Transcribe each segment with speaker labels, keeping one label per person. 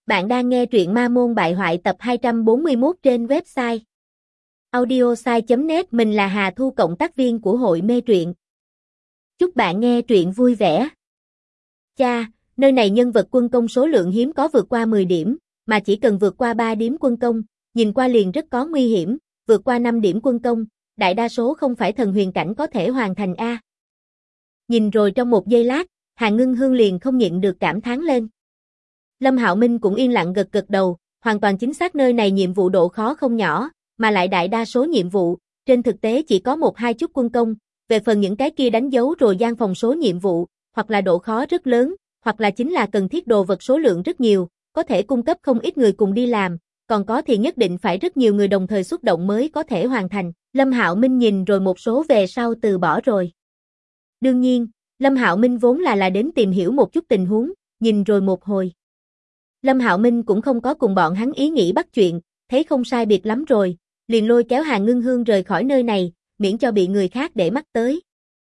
Speaker 1: Bạn đang nghe truyện Ma Môn Bại Hoại tập 241 trên website audiosai.net. Mình là Hà Thu, cộng tác viên của hội mê truyện. Chúc bạn nghe truyện vui vẻ. Cha, nơi này nhân vật quân công số lượng hiếm có vượt qua 10 điểm, mà chỉ cần vượt qua 3 điểm quân công, nhìn qua liền rất có nguy hiểm, vượt qua 5 điểm quân công, đại đa số không phải thần huyền cảnh có thể hoàn thành a. Nhìn rồi trong một giây lát, Hà Ngưng Hương liền không nhịn được cảm thán lên. Lâm Hạo Minh cũng yên lặng gật gật đầu, hoàn toàn chính xác, nơi này nhiệm vụ độ khó không nhỏ, mà lại đại đa số nhiệm vụ, trên thực tế chỉ có 1-2 chút quân công, về phần những cái kia đánh dấu rồi gian phòng số nhiệm vụ, hoặc là độ khó rất lớn, hoặc là chính là cần thiết đồ vật số lượng rất nhiều, có thể cung cấp không ít người cùng đi làm, còn có thì nhất định phải rất nhiều người đồng thời xuất động mới có thể hoàn thành. Lâm Hạo Minh nhìn rồi một số về sau từ bỏ rồi. Đương nhiên, Lâm Hạo Minh vốn là đến tìm hiểu một chút tình huống, nhìn rồi một hồi. Lâm Hạo Minh cũng không có cùng bọn hắn ý nghĩ bắt chuyện, thấy không sai biệt lắm rồi, liền lôi kéo Hà Ngưng Hương rời khỏi nơi này, miễn cho bị người khác để mắt tới.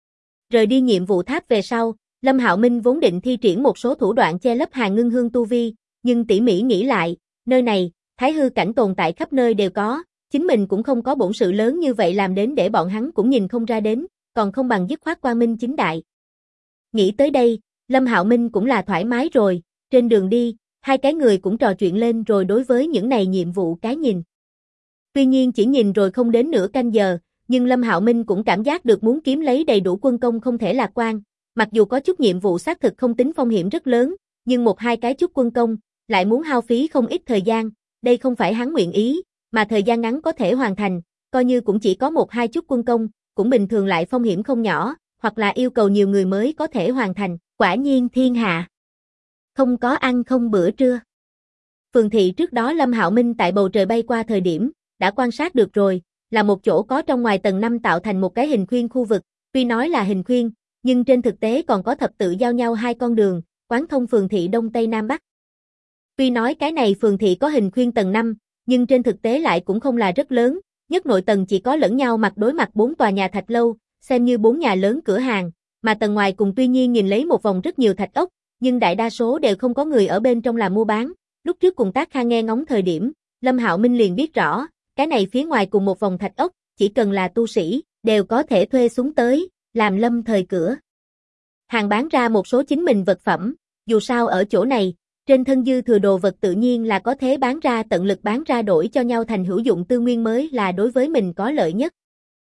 Speaker 1: Rời đi nhiệm vụ tháp về sau, Lâm Hạo Minh vốn định thi triển một số thủ đoạn che lấp Hà Ngưng Hương tu vi, nhưng tỉ mỉ nghĩ lại, nơi này, thái hư cảnh tồn tại khắp nơi đều có, chính mình cũng không có bổn sự lớn như vậy làm đến để bọn hắn cũng nhìn không ra đến, còn không bằng dứt khoát quang minh chính đại. Nghĩ tới đây, Lâm Hạo Minh cũng là thoải mái rồi, trên đường đi, hai cái người cũng trò chuyện lên rồi đối với những này nhiệm vụ cái nhìn. Tuy nhiên chỉ nhìn rồi không đến nửa canh giờ, nhưng Lâm Hạo Minh cũng cảm giác được muốn kiếm lấy đầy đủ quân công không thể lạc quan, mặc dù có chút nhiệm vụ xác thực không tính phong hiểm rất lớn, nhưng 1-2 cái chút quân công, lại muốn hao phí không ít thời gian, đây không phải hắn nguyện ý, mà thời gian ngắn có thể hoàn thành, coi như cũng chỉ có 1-2 chút quân công, cũng bình thường lại phong hiểm không nhỏ, hoặc là yêu cầu nhiều người mới có thể hoàn thành, quả nhiên thiên hạ không có ăn không bữa trưa. Phường thị trước đó Lâm Hạo Minh tại bầu trời bay qua thời điểm, đã quan sát được rồi, là một chỗ có trong ngoài tầng 5 tạo thành một cái hình khuyên khu vực, tuy nói là hình khuyên, nhưng trên thực tế còn có thập tự giao nhau hai con đường, quán thông phường thị Đông Tây Nam Bắc. Tuy nói cái này phường thị có hình khuyên tầng 5, nhưng trên thực tế lại cũng không là rất lớn, nhất nội tầng chỉ có lẫn nhau mặt đối mặt 4 tòa nhà thạch lâu, xem như 4 nhà lớn cửa hàng, mà tầng ngoài cùng tuy nhiên nhìn lấy một vòng rất nhiều thạch ốc, nhưng đại đa số đều không có người ở bên trong làm mua bán. Lúc trước cùng Tác Kha nghe ngóng thời điểm, Lâm Hạo Minh liền biết rõ, cái này phía ngoài cùng một vòng thạch ốc, chỉ cần là tu sĩ, đều có thể thuê súng tới, làm lâm thời cửa hàng bán ra một số chính mình vật phẩm, dù sao ở chỗ này, trên thân dư thừa đồ vật tự nhiên là có thế bán ra, tận lực bán ra đổi cho nhau thành hữu dụng tư nguyên mới là đối với mình có lợi nhất.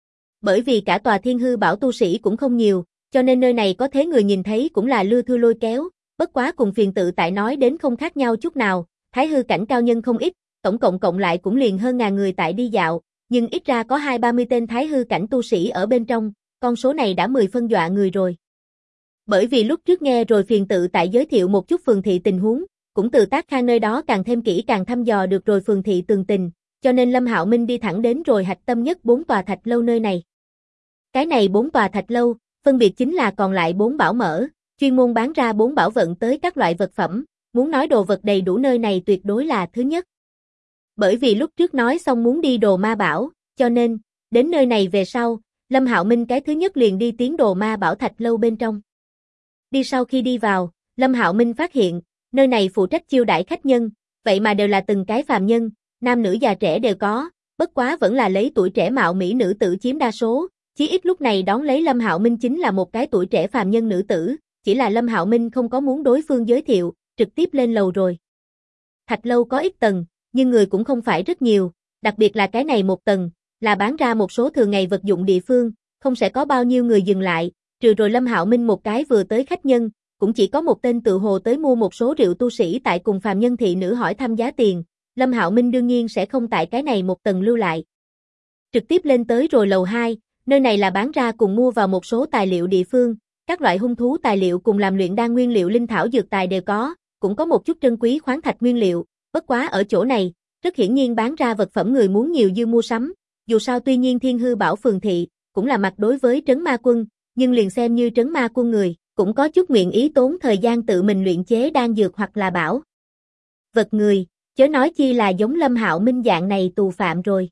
Speaker 1: Bởi vì cả tòa Thiên Hư Bảo tu sĩ cũng không nhiều, cho nên nơi này có thế người nhìn thấy cũng là lưa thưa lôi kéo. Bất quá cùng phiền tự tại nói đến không khác nhau chút nào, thái hư cảnh cao nhân không ít, tổng cộng lại cũng liền hơn 1000 người tại đi dạo, nhưng ít ra có 20-30 tên thái hư cảnh tu sĩ ở bên trong, con số này đã 10 phân dọa người rồi. Bởi vì lúc trước nghe rồi phiền tự tại giới thiệu một chút phường thị tình huống, cũng từ Tác Kha nơi đó càng thêm kỹ càng thăm dò được rồi phường thị tường tình, cho nên Lâm Hạo Minh đi thẳng đến rồi hạch tâm nhất 4 tòa thạch lâu nơi này. Cái này 4 tòa thạch lâu, phân biệt chính là còn lại 4 bảo mở, chuyên môn bán ra 4 bảo vận tới các loại vật phẩm, muốn nói đồ vật đầy đủ nơi này tuyệt đối là thứ nhất. Bởi vì lúc trước nói xong muốn đi đồ ma bảo, cho nên, đến nơi này về sau, Lâm Hạo Minh cái thứ nhất liền đi tiến đồ ma bảo thạch lâu bên trong. Đi sau khi đi vào, Lâm Hạo Minh phát hiện, nơi này phụ trách chiêu đãi khách nhân, vậy mà đều là từng cái phàm nhân, nam nữ già trẻ đều có, bất quá vẫn là lấy tuổi trẻ mạo mỹ nữ tử chiếm đa số, chí ít lúc này đón lấy Lâm Hạo Minh chính là một cái tuổi trẻ phàm nhân nữ tử. Chỉ là Lâm Hạo Minh không có muốn đối phương giới thiệu, trực tiếp lên lầu rồi. Thạch lâu có ít tầng, nhưng người cũng không phải rất nhiều, đặc biệt là cái này một tầng, là bán ra một số thường ngày vật dụng địa phương, không sẽ có bao nhiêu người dừng lại, trừ rồi Lâm Hạo Minh một cái vừa tới khách nhân, cũng chỉ có một tên tự hồ tới mua một số rượu tu sĩ tại cùng phàm nhân thị nữ hỏi thăm giá tiền, Lâm Hạo Minh đương nhiên sẽ không tại cái này một tầng lưu lại. Trực tiếp lên tới rồi lầu 2, nơi này là bán ra cùng mua vào một số tài liệu địa phương. Các loại hung thú tài liệu cùng làm luyện đan nguyên liệu linh thảo dược tài đều có, cũng có một chút trân quý khoáng thạch nguyên liệu, bất quá ở chỗ này, rất hiển nhiên bán ra vật phẩm người muốn nhiều dư mua sắm, dù sao tuy nhiên Thiên Hư Bảo phường thị, cũng là mặt đối với trấn ma quân, nhưng liền xem như trấn ma quân người, cũng có chút nguyện ý tốn thời gian tự mình luyện chế đan dược hoặc là bảo vật người, chớ nói chi là giống Lâm Hạo Minh dạng này tù phạm rồi.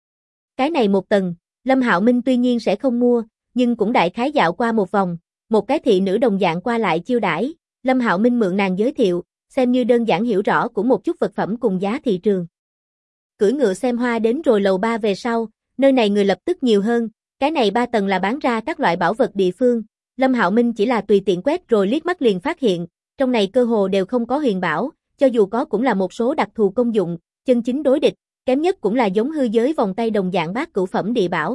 Speaker 1: Cái này một tầng, Lâm Hạo Minh tuy nhiên sẽ không mua, nhưng cũng đại khái dạo qua một vòng. Một cái thị nữ đồng dạng qua lại chiêu đãi, Lâm Hạo Minh mượn nàng giới thiệu, xem như đơn giản hiểu rõ của một chút vật phẩm cùng giá thị trường. Cưỡi ngựa xem hoa đến rồi lầu 3 về sau, nơi này người lập tức nhiều hơn, cái này 3 tầng là bán ra các loại bảo vật địa phương, Lâm Hạo Minh chỉ là tùy tiện quét rồi liếc mắt liền phát hiện, trong này cơ hồ đều không có huyền bảo, cho dù có cũng là một số đặc thù công dụng, chân chính đối địch, kém nhất cũng là giống hư giới vòng tay đồng dạng bát cửu phẩm địa bảo.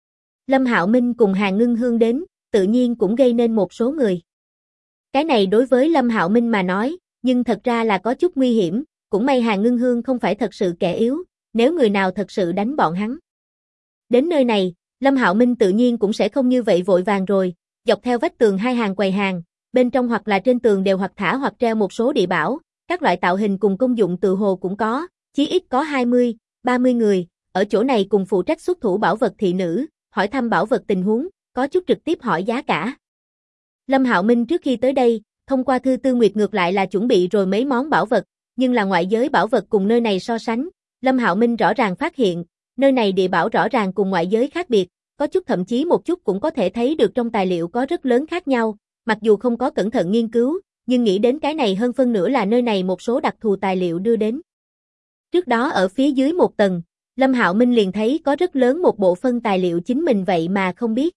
Speaker 1: Lâm Hạo Minh cùng Hàn Ngưng Hương đến, tự nhiên cũng gây nên một số người. Cái này đối với Lâm Hạo Minh mà nói, nhưng thật ra là có chút nguy hiểm, cũng may Hàn Ngưng Hương không phải thật sự kẻ yếu, nếu người nào thật sự đánh bọn hắn. Đến nơi này, Lâm Hạo Minh tự nhiên cũng sẽ không như vậy vội vàng rồi, dọc theo vách tường hai hàng quầy hàng, bên trong hoặc là trên tường đều hoặc thả hoặc treo một số địa bảo, các loại tạo hình cùng công dụng tự hồ cũng có, chí ít có 20, 30 người, ở chỗ này cùng phụ trách xuất thủ bảo vật thị nữ, hỏi thăm bảo vật tình huống, có chút trực tiếp hỏi giá cả. Lâm Hạo Minh trước khi tới đây, thông qua thư Tư Nguyệt ngược lại là chuẩn bị rồi mấy món bảo vật, nhưng là ngoại giới bảo vật cùng nơi này so sánh, Lâm Hạo Minh rõ ràng phát hiện, nơi này địa bảo rõ ràng cùng ngoại giới khác biệt, có chút thậm chí một chút cũng có thể thấy được trong tài liệu có rất lớn khác nhau, mặc dù không có cẩn thận nghiên cứu, nhưng nghĩ đến cái này hơn phân nửa là nơi này một số đặc thù tài liệu đưa đến. Trước đó ở phía dưới một tầng, Lâm Hạo Minh liền thấy có rất lớn một bộ phân tài liệu chính mình vậy mà không biết.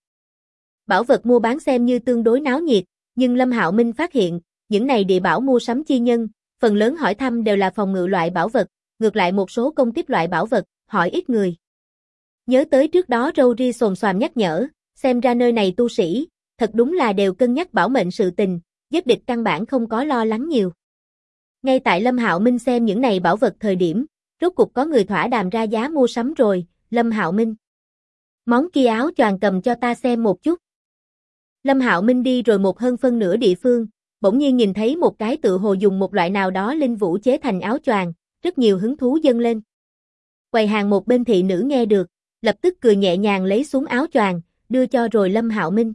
Speaker 1: Bảo vật mua bán xem như tương đối náo nhiệt, nhưng Lâm Hạo Minh phát hiện, những này địa bảo mua sắm chi nhân, phần lớn hỏi thăm đều là phòng ngự loại bảo vật, ngược lại một số công kích loại bảo vật, hỏi ít người. Nhớ tới trước đó Râu Ri xồm xoàm nhắc nhở, xem ra nơi này tu sĩ, thật đúng là đều cân nhắc bảo mệnh sự tình, giết địch căn bản không có lo lắng nhiều. Ngay tại Lâm Hạo Minh xem những này bảo vật thời điểm, rốt cục có người thỏa đàm ra giá mua sắm rồi, Lâm Hạo Minh. Món kia áo choàng cầm cho ta xem một chút. Lâm Hạo Minh đi rồi một hơn phân nửa địa phương, bỗng nhiên nhìn thấy một cái tự hồ dùng một loại nào đó linh vũ chế thành áo choàng, rất nhiều hứng thú dâng lên. Quầy hàng một bên thị nữ nghe được, lập tức cười nhẹ nhàng lấy xuống áo choàng, đưa cho rồi Lâm Hạo Minh.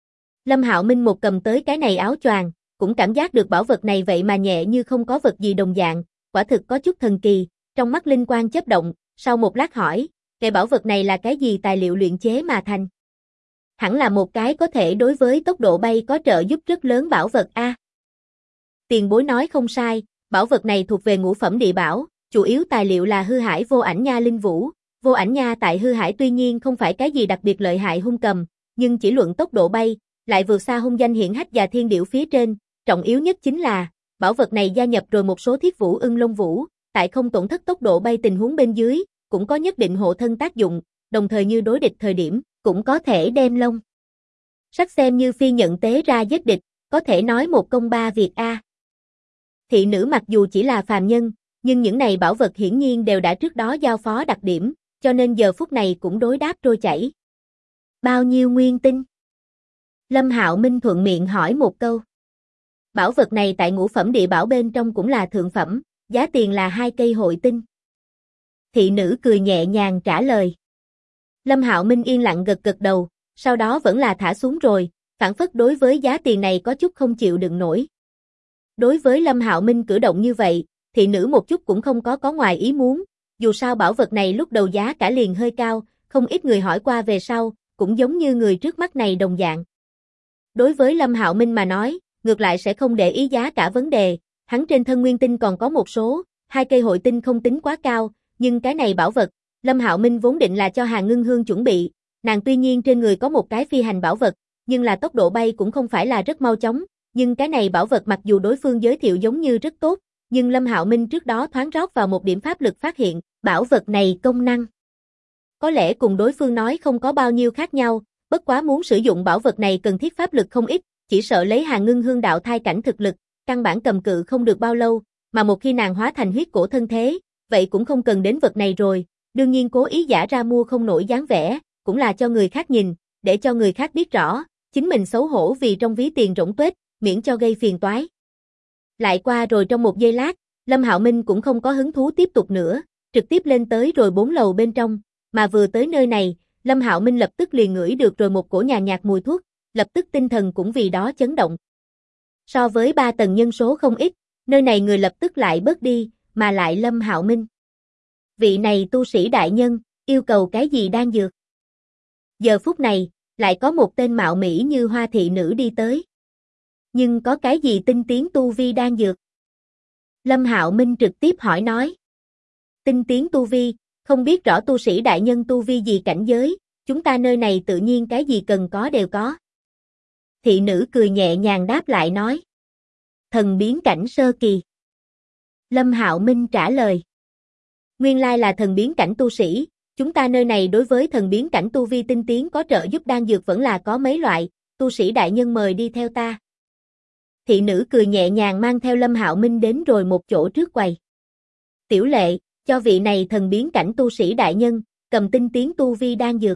Speaker 1: Lâm Hạo Minh một cầm tới cái này áo choàng, cũng cảm giác được bảo vật này vậy mà nhẹ như không có vật gì đồng dạng, quả thực có chút thần kỳ, trong mắt linh quang chớp động, sau một lát hỏi, cái bảo vật này là cái gì tài liệu luyện chế mà thành? Hẳn là một cái có thể đối với tốc độ bay có trợ giúp rất lớn bảo vật a. Tiền bối nói không sai, bảo vật này thuộc về ngũ phẩm địa bảo, chủ yếu tài liệu là hư hải vô ảnh nha linh vũ. Vô ảnh nha tại hư hải tuy nhiên không phải cái gì đặc biệt lợi hại hung cầm, nhưng chỉ luận tốc độ bay, lại vượt xa hung danh hiển hách và thiên điểu phía trên, trọng yếu nhất chính là, bảo vật này gia nhập rồi một số thiết vũ ưng lông vũ, tại không tổn thất tốc độ bay tình huống bên dưới, cũng có nhất định hộ thân tác dụng, đồng thời như đối địch thời điểm, cũng có thể đem lông sắc xem như phi nhận tế ra giết địch, có thể nói một công ba việc a. Thị nữ mặc dù chỉ là phàm nhân, nhưng những này bảo vật hiển nhiên đều đã trước đó giao phó đặc điểm, cho nên giờ phút này cũng đối đáp trôi chảy. Bao nhiêu nguyên tinh? Lâm Hạo Minh thuận miệng hỏi một câu. Bảo vật này tại ngũ phẩm địa bảo bên trong cũng là thượng phẩm, giá tiền là 2 cây hội tinh. Thị nữ cười nhẹ nhàng trả lời. Lâm Hạo Minh yên lặng gật gật đầu, sau đó vẫn là thả xuống rồi, phản phất đối với giá tiền này có chút không chịu đựng nổi. Đối với Lâm Hạo Minh cử động như vậy, thị nữ một chút cũng không có ngoài ý muốn, dù sao bảo vật này lúc đầu giá cả liền hơi cao, không ít người hỏi qua về sau, cũng giống như người trước mắt này đồng dạng. Đối với Lâm Hạo Minh mà nói, ngược lại sẽ không để ý giá cả vấn đề, hắn trên thân nguyên tinh còn có một số, 2 cây hội tinh không tính quá cao, nhưng cái này bảo vật, Lâm Hạo Minh vốn định là cho Hàn Ngưng Hương chuẩn bị, nàng tuy nhiên trên người có một cái phi hành bảo vật, nhưng là tốc độ bay cũng không phải là rất mau chóng, nhưng cái này bảo vật mặc dù đối phương giới thiệu giống như rất tốt, nhưng Lâm Hạo Minh trước đó thoáng rót vào một điểm pháp lực phát hiện, bảo vật này công năng có lẽ cùng đối phương nói không có bao nhiêu khác nhau, bất quá muốn sử dụng bảo vật này cần thiết pháp lực không ít, chỉ sợ lấy Hàn Ngưng Hương đạo thai cảnh thực lực, căn bản cầm cự không được bao lâu, mà một khi nàng hóa thành huyết cổ thân thế, vậy cũng không cần đến vật này rồi, đương nhiên cố ý giả ra mua không nổi dáng vẻ, cũng là cho người khác nhìn, để cho người khác biết rõ, chính mình xấu hổ vì trong ví tiền rỗng tuếch, miễn cho gây phiền toái. Lại qua rồi trong một giây lát, Lâm Hạo Minh cũng không có hứng thú tiếp tục nữa, trực tiếp lên tới rồi 4 lầu bên trong, mà vừa tới nơi này, Lâm Hạo Minh lập tức liền ngửi được rồi một cổ nhàn nhạt mùi thuốc, lập tức tinh thần cũng vì đó chấn động. So với 3 tầng nhân số không ít, nơi này người lập tức lại bớt đi, mà lại Lâm Hạo Minh. Vị này tu sĩ đại nhân, yêu cầu cái gì đan dược? Giờ phút này, lại có một tên mạo mỹ như hoa thị nữ đi tới. Nhưng có cái gì tinh tiến tu vi đan dược? Lâm Hạo Minh trực tiếp hỏi nói. Tinh tiến tu vi, không biết rõ tu sĩ đại nhân tu vi gì cảnh giới, chúng ta nơi này tự nhiên cái gì cần có đều có. Thị nữ cười nhẹ nhàng đáp lại nói. Thần biến cảnh sơ kỳ. Lâm Hạo Minh trả lời. Nguyên lai là thần biến cảnh tu sĩ, chúng ta nơi này đối với thần biến cảnh tu vi tinh tiến có trợ giúp đan dược vẫn là có mấy loại, tu sĩ đại nhân mời đi theo ta. Thị nữ cười nhẹ nhàng mang theo Lâm Hạo Minh đến rồi một chỗ trước quầy. Tiểu lệ, cho vị này thần biến cảnh tu sĩ đại nhân, cầm tinh tiến tu vi đan dược.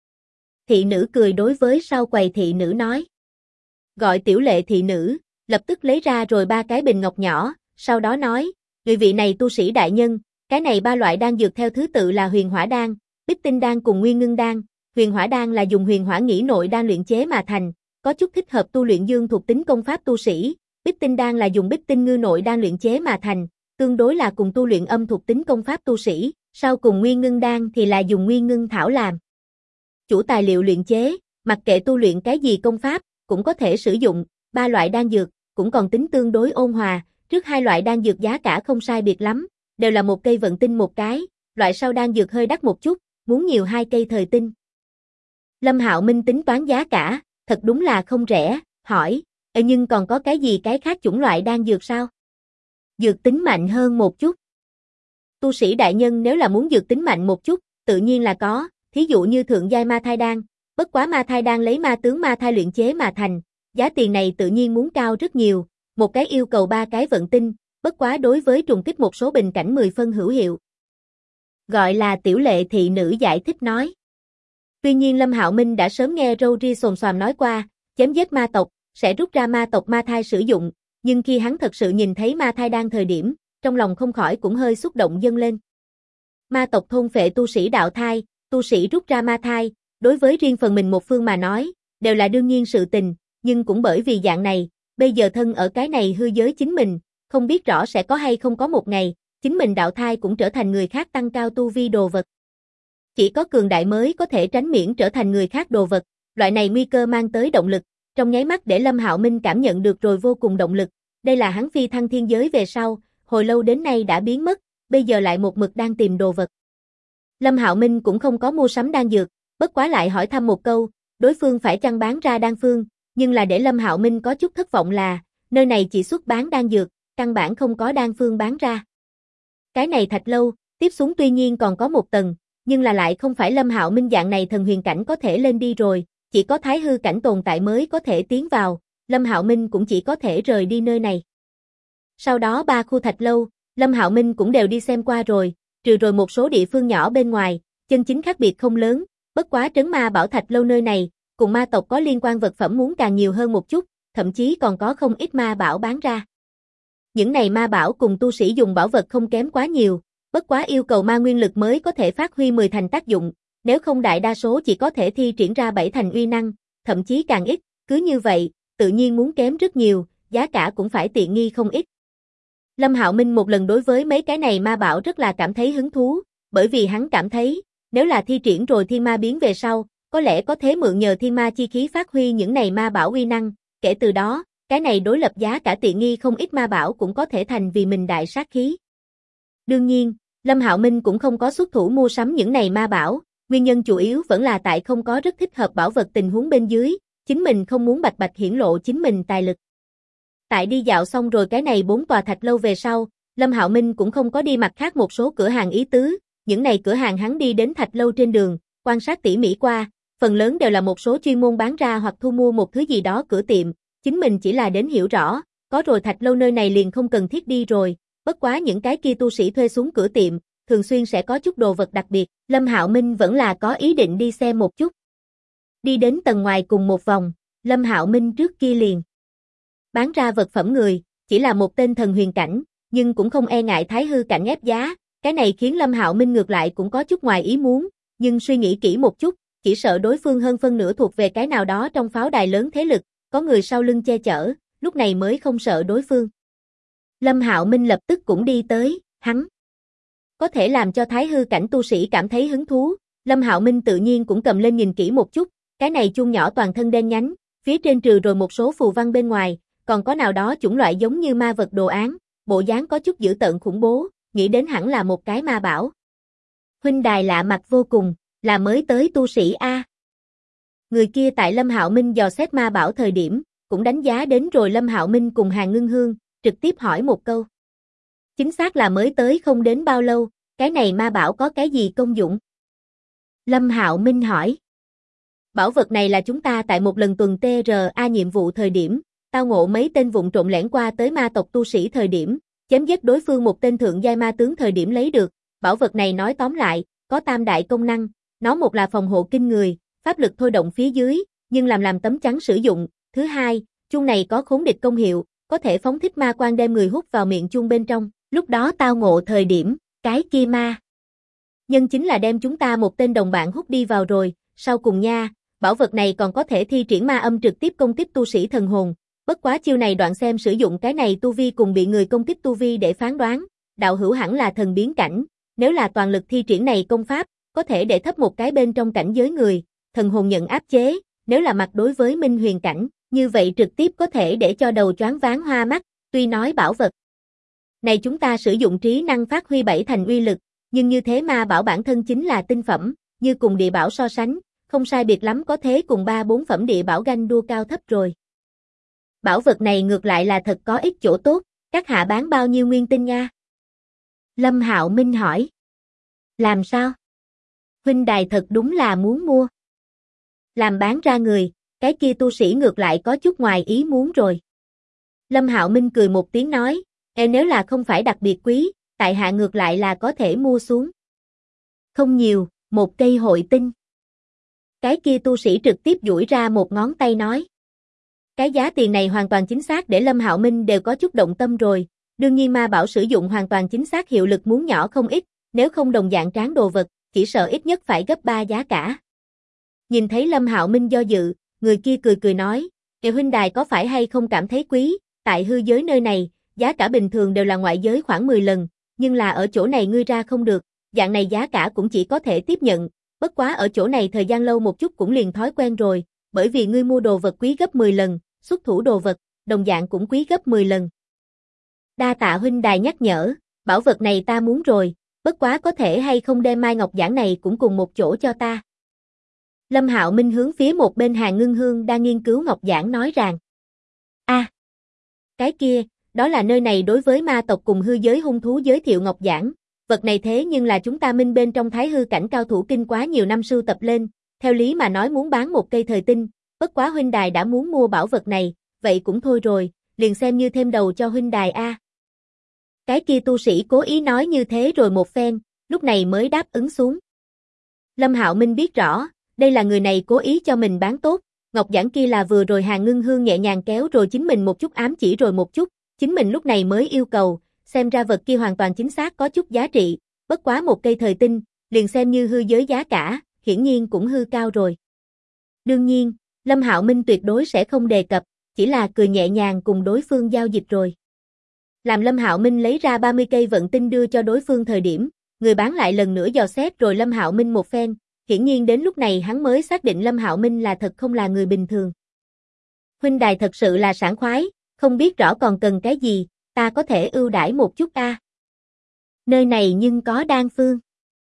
Speaker 1: Thị nữ cười đối với sau quầy thị nữ nói. Gọi tiểu lệ thị nữ, lập tức lấy ra rồi 3 cái bình ngọc nhỏ, sau đó nói, người vị này tu sĩ đại nhân, cái này 3 loại đan dược theo thứ tự là huyền hỏa đan, bích tinh đan cùng nguyên ngưng đan. Huyền hỏa đan là dùng huyền hỏa nghĩ nội đan luyện chế mà thành, có chút thích hợp tu luyện dương thuộc tính công pháp tu sĩ. Bích tinh đan là dùng bích tinh ngư nội đan luyện chế mà thành, tương đối là cùng tu luyện âm thuộc tính công pháp tu sĩ. Sau cùng nguyên ngưng đan thì là dùng nguyên ngưng thảo làm chủ tài liệu luyện chế, mặc kệ tu luyện cái gì công pháp, cũng có thể sử dụng. 3 loại đan dược, cũng còn tính tương đối ôn hòa, trước 2 loại đan dược giá cả không sai biệt lắm, đều là 1 cây vận tinh 1 cái, loại sau đan dược hơi đắt một chút, muốn nhiều 2 cây thời tinh. Lâm Hạo Minh tính toán giá cả, thật đúng là không rẻ, hỏi, nhưng còn có cái gì cái khác chủng loại đan dược sao? Dược tính mạnh hơn một chút. Tu sĩ đại nhân nếu là muốn dược tính mạnh một chút, tự nhiên là có, thí dụ như thượng giai ma thai đan, bất quá ma thai đan lấy ma tướng ma thai luyện chế mà thành, giá tiền này tự nhiên muốn cao rất nhiều, một cái yêu cầu 3 cái vận tinh, bất quá đối với trùng kích một số bình cảnh 10 phân hữu hiệu. Gọi là tiểu lệ thị nữ giải thích nói. Tuy nhiên Lâm Hạo Minh đã sớm nghe râu ria xồm xoàm nói qua, chém giết ma tộc, sẽ rút ra ma tộc ma thai sử dụng, nhưng khi hắn thật sự nhìn thấy ma thai đan thời điểm, trong lòng không khỏi cũng hơi xúc động dâng lên. Ma tộc thôn phệ tu sĩ đạo thai, tu sĩ rút ra ma thai, đối với riêng phần mình một phương mà nói, đều là đương nhiên sự tình, nhưng cũng bởi vì dạng này, bây giờ thân ở cái này hư giới chính mình, không biết rõ sẽ có hay không có một ngày, chính mình đạo thai cũng trở thành người khác tăng cao tu vi đồ vật. Chỉ có cường đại mới có thể tránh miễn trở thành người khác đồ vật, loại này nguy cơ mang tới động lực, trong nháy mắt để Lâm Hạo Minh cảm nhận được rồi vô cùng động lực, đây là hắn phi thăng thiên giới về sau, hồi lâu đến nay đã biến mất, bây giờ lại một mực đang tìm đồ vật. Lâm Hạo Minh cũng không có mua sắm đan dược, bất quá lại hỏi thăm một câu, đối phương phải chăng bán ra đan phương, nhưng là để Lâm Hạo Minh có chút thất vọng là, nơi này chỉ xuất bán đan dược, căn bản không có đan phương bán ra. Cái này thạch lâu, tiếp xuống tuy nhiên còn có một tầng, nhưng là lại không phải Lâm Hạo Minh dạng này thần huyền cảnh có thể lên đi rồi, chỉ có thái hư cảnh tồn tại mới có thể tiến vào, Lâm Hạo Minh cũng chỉ có thể rời đi nơi này. Sau đó 3 khu thạch lâu, Lâm Hạo Minh cũng đều đi xem qua rồi, trừ rồi một số địa phương nhỏ bên ngoài, chân chính khác biệt không lớn, bất quá trấn ma bảo thạch lâu nơi này, cùng ma tộc có liên quan vật phẩm muốn càng nhiều hơn một chút, thậm chí còn có không ít ma bảo bán ra. Những này ma bảo cùng tu sĩ dùng bảo vật không kém quá nhiều, bất quá yêu cầu ma nguyên lực mới có thể phát huy 10 thành tác dụng, nếu không đại đa số chỉ có thể thi triển ra 7 thành uy năng, thậm chí càng ít, cứ như vậy, tự nhiên muốn kém rất nhiều, giá cả cũng phải tiện nghi không ít. Lâm Hạo Minh một lần đối với mấy cái này ma bảo rất là cảm thấy hứng thú, bởi vì hắn cảm thấy, nếu là thi triển rồi thiên ma biến về sau, có lẽ có thể mượn nhờ thiên ma chi khí phát huy những này ma bảo uy năng, kể từ đó, cái này đối lập giá cả tiện nghi không ít ma bảo cũng có thể thành vì mình đại sát khí. Đương nhiên, Lâm Hạo Minh cũng không có xuất thủ mua sắm những này ma bảo, nguyên nhân chủ yếu vẫn là tại không có rất thích hợp bảo vật tình huống bên dưới, chính mình không muốn bạch bạch hiển lộ chính mình tài lực. Tại đi dạo xong rồi cái này 4 tòa thạch lâu về sau, Lâm Hạo Minh cũng không có đi mặt khác một số cửa hàng ý tứ, những này cửa hàng hắn đi đến thạch lâu trên đường, quan sát tỉ mỉ qua, phần lớn đều là một số chuyên môn bán ra hoặc thu mua một thứ gì đó cửa tiệm, chính mình chỉ là đến hiểu rõ, có rồi thạch lâu nơi này liền không cần thiết đi rồi, bất quá những cái kia tu sĩ thuê xuống cửa tiệm, thường xuyên sẽ có chút đồ vật đặc biệt, Lâm Hạo Minh vẫn là có ý định đi xem một chút. Đi đến tầng ngoài cùng một vòng, Lâm Hạo Minh trước kia liền bán ra vật phẩm người, chỉ là một tên thần huyền cảnh, nhưng cũng không e ngại thái hư cảnh ép giá, cái này khiến Lâm Hạo Minh ngược lại cũng có chút ngoài ý muốn, nhưng suy nghĩ kỹ một chút, chỉ sợ đối phương hơn phân nửa thuộc về cái nào đó trong pháo đài lớn thế lực, có người sau lưng che chở, lúc này mới không sợ đối phương. Lâm Hạo Minh lập tức cũng đi tới, hắn có thể làm cho thái hư cảnh tu sĩ cảm thấy hứng thú, Lâm Hạo Minh tự nhiên cũng cầm lên nhìn kỹ một chút, cái này chuông nhỏ toàn thân đen nhánh, phía trên trừ rồi một số phù văn bên ngoài, còn có nào đó chủng loại giống như ma vật đồ án, bộ dáng có chút dữ tợn khủng bố, nghĩ đến hẳn là một cái ma bảo. Huynh đài lạ mặt vô cùng, là mới tới tu sĩ a. Người kia tại Lâm Hạo Minh dò xét ma bảo thời điểm, cũng đánh giá đến rồi Lâm Hạo Minh cùng Hàn Ngưng Hương, trực tiếp hỏi một câu. Chính xác là mới tới không đến bao lâu, cái này ma bảo có cái gì công dụng? Lâm Hạo Minh hỏi. Bảo vật này là chúng ta tại một lần tuần TRA nhiệm vụ thời điểm, tao ngộ mấy tên vụng trộm lẻn qua tới ma tộc tu sĩ thời điểm, chém giết đối phương một tên thượng giai ma tướng thời điểm lấy được. Bảo vật này nói tóm lại, có tam đại công năng, nó một là phòng hộ kinh người, pháp lực thôi động phía dưới, nhưng làm tấm chắn sử dụng. Thứ hai, chuông này có khốn địch công hiệu, có thể phóng thích ma quang đem người hút vào miệng chuông bên trong. Lúc đó tao ngộ thời điểm, cái kia ma nhân chính là đem chúng ta một tên đồng bạn hút đi vào rồi. Sau cùng nha, bảo vật này còn có thể thi triển ma âm trực tiếp công kích tu sĩ thần hồn. Bất quá chiêu này đoạn xem sử dụng cái này tu vi cùng bị người công kích tu vi để phán đoán, đạo hữu hẳn là thần biến cảnh, nếu là toàn lực thi triển này công pháp, có thể để thấp một cái bên trong cảnh giới người, thần hồn nhận áp chế, nếu là mặt đối với minh huyền cảnh, như vậy trực tiếp có thể để cho đầu choáng váng hoa mắt, tuy nói bảo vật này chúng ta sử dụng trí năng phát huy 7 thành uy lực, nhưng như thế ma bảo bản thân chính là tinh phẩm, như cùng địa bảo so sánh, không sai biệt lắm có thế cùng 3-4 phẩm địa bảo ganh đua cao thấp rồi. Bảo vật này ngược lại là thật có ích chỗ tốt, các hạ bán bao nhiêu nguyên tinh nha? Lâm Hạo Minh hỏi. Làm sao? Huynh đài thật đúng là muốn mua. Làm bán ra người, cái kia tu sĩ ngược lại có chút ngoài ý muốn rồi. Lâm Hạo Minh cười một tiếng nói, nếu là không phải đặc biệt quý, tại hạ ngược lại là có thể mua xuống. Không nhiều, một cây hội tinh. Cái kia tu sĩ trực tiếp duỗi ra một ngón tay nói. Cái giá tiền này hoàn toàn chính xác để Lâm Hạo Minh đều có chút động tâm rồi, đương nhiên ma bảo sử dụng hoàn toàn chính xác hiệu lực muốn nhỏ không ít, nếu không đồng dạng tráng đồ vật, chỉ sợ ít nhất phải gấp 3 giá cả. Nhìn thấy Lâm Hạo Minh do dự, người kia cười nói, huynh đài có phải hay không cảm thấy quý, tại hư giới nơi này, giá cả bình thường đều là ngoại giới khoảng 10 lần, nhưng là ở chỗ này ngươi ra không được, dạng này giá cả cũng chỉ có thể tiếp nhận, bất quá ở chỗ này thời gian lâu một chút cũng liền thói quen rồi, bởi vì ngươi mua đồ vật quý gấp 10 lần, xuất thủ đồ vật, đồng dạng cũng quý gấp 10 lần. Đa tạ huynh đài nhắc nhở, bảo vật này ta muốn rồi, bất quá có thể hay không đem Mai Ngọc Giản này cũng cùng một chỗ cho ta. Lâm Hạo Minh hướng phía một bên Hàn Ngưng Hương đang nghiên cứu Ngọc Giản nói rằng. Cái kia, đó là nơi này đối với ma tộc cùng hư giới hung thú giới thiệu Ngọc Giản. Vật này thế nhưng là chúng ta minh bên trong thái hư cảnh cao thủ kinh quá nhiều năm sưu tập lên, theo lý mà nói muốn bán một cây thời tinh, bất quá huynh đài đã muốn mua bảo vật này, vậy cũng thôi rồi, liền xem như thêm đầu cho huynh đài a. Cái kia tu sĩ cố ý nói như thế rồi một phen, lúc này mới đáp ứng xuống. Lâm Hạo Minh biết rõ, đây là người này cố ý cho mình bán tốt, Ngọc Giản kia là vừa rồi Hàn Ngưng Hương nhẹ nhàng kéo rồi chính mình một chút ám chỉ rồi một chút, chính mình lúc này mới yêu cầu, xem ra vật kia hoàn toàn chính xác có chút giá trị, bất quá một cây thời tinh, liền xem như hư giới giá cả, hiển nhiên cũng hư cao rồi. Đương nhiên, Lâm Hạo Minh tuyệt đối sẽ không đề cập, chỉ là cười nhẹ nhàng cùng đối phương giao dịch rồi. Làm Lâm Hạo Minh lấy ra 30 cây vận tinh đưa cho đối phương thời điểm, người bán lại lần nữa dò xét rồi Lâm Hạo Minh một phen, hiển nhiên đến lúc này hắn mới xác định Lâm Hạo Minh là thật không là người bình thường. Huynh đài thật sự là sảng khoái, không biết rõ còn cần cái gì, ta có thể ưu đãi một chút a. Nơi này nhưng có đan phương.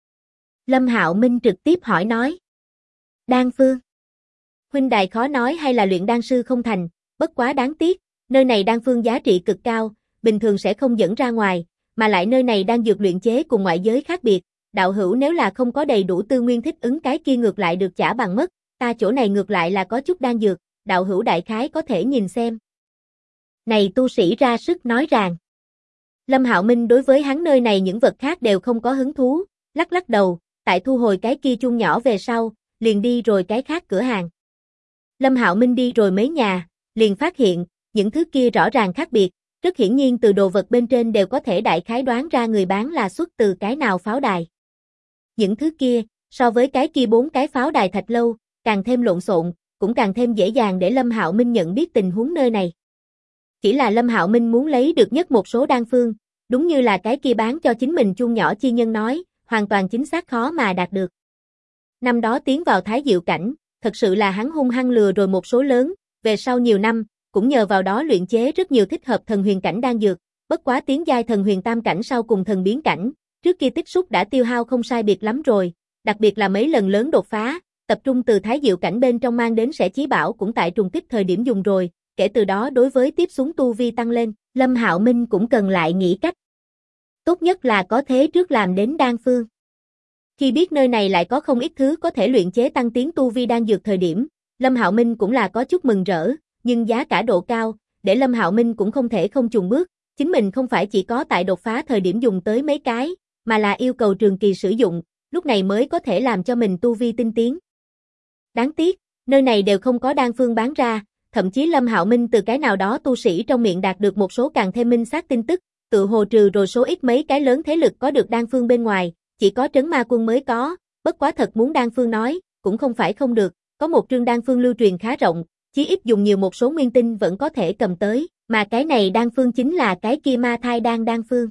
Speaker 1: Lâm Hạo Minh trực tiếp hỏi nói. Đan phương? Huynh đài khó nói hay là luyện đan sư không thành, bất quá đáng tiếc, nơi này đan phương giá trị cực cao, bình thường sẽ không dẫn ra ngoài, mà lại nơi này đang dược luyện chế cùng ngoại giới khác biệt, đạo hữu nếu là không có đầy đủ tư nguyên thích ứng cái kia ngược lại được trả bằng mất, ta chỗ này ngược lại là có chút đan dược, đạo hữu đại khái có thể nhìn xem. Này tu sĩ ra sức nói rằng. Lâm Hạo Minh đối với hắn nơi này những vật khác đều không có hứng thú, lắc lắc đầu, tại thu hồi cái kia chuông nhỏ về sau, liền đi rồi cái khác cửa hàng. Lâm Hạo Minh đi rồi mấy nhà, liền phát hiện, những thứ kia rõ ràng khác biệt, rất hiển nhiên từ đồ vật bên trên đều có thể đại khái đoán ra người bán là xuất từ cái nào pháo đài. Những thứ kia, so với cái kia 4 cái pháo đài thạch lâu, càng thêm lộn xộn, cũng càng thêm dễ dàng để Lâm Hạo Minh nhận biết tình huống nơi này. Chỉ là Lâm Hạo Minh muốn lấy được nhất một số đan phương, đúng như là cái kia bán cho chính mình chuông nhỏ chi nhân nói, hoàn toàn chính xác khó mà đạt được. Năm đó tiến vào Thái Diệu cảnh, thật sự là hắn hung hăng lừa rồi một số lớn, về sau nhiều năm, cũng nhờ vào đó luyện chế rất nhiều thích hợp thần huyền cảnh đan dược, bất quá tiến giai thần huyền tam cảnh sau cùng thần biến cảnh, trước kia tích xúc đã tiêu hao không sai biệt lắm rồi, đặc biệt là mấy lần lớn đột phá, tập trung từ thái diệu cảnh bên trong mang đến sẽ chí bảo cũng tại trùng kích thời điểm dùng rồi, kể từ đó đối với tiếp xuống tu vi tăng lên, Lâm Hạo Minh cũng cần lại nghĩ cách. Tốt nhất là có thế trước làm đến đan phương. Khi biết nơi này lại có không ít thứ có thể luyện chế tăng tiến tu vi đan dược thời điểm, Lâm Hạo Minh cũng là có chút mừng rỡ, nhưng giá cả độ cao, để Lâm Hạo Minh cũng không thể không chùn bước, chính mình không phải chỉ có tại đột phá thời điểm dùng tới mấy cái, mà là yêu cầu trường kỳ sử dụng, lúc này mới có thể làm cho mình tu vi tinh tiến. Đáng tiếc, nơi này đều không có đan phương bán ra, thậm chí Lâm Hạo Minh từ cái nào đó tu sĩ trong miệng đạt được một số càng thêm minh xác tin tức, tự hồ trừ rồi số ít mấy cái lớn thế lực có được đan phương bên ngoài, chỉ có Trấn Ma Quân mới có, bất quá thật muốn đan phương nói, cũng không phải không được, có một trương đan phương lưu truyền khá rộng, chí ít dùng nhiều một số nguyên tinh vẫn có thể cầm tới, mà cái này đan phương chính là cái kia ma thai đan đan phương.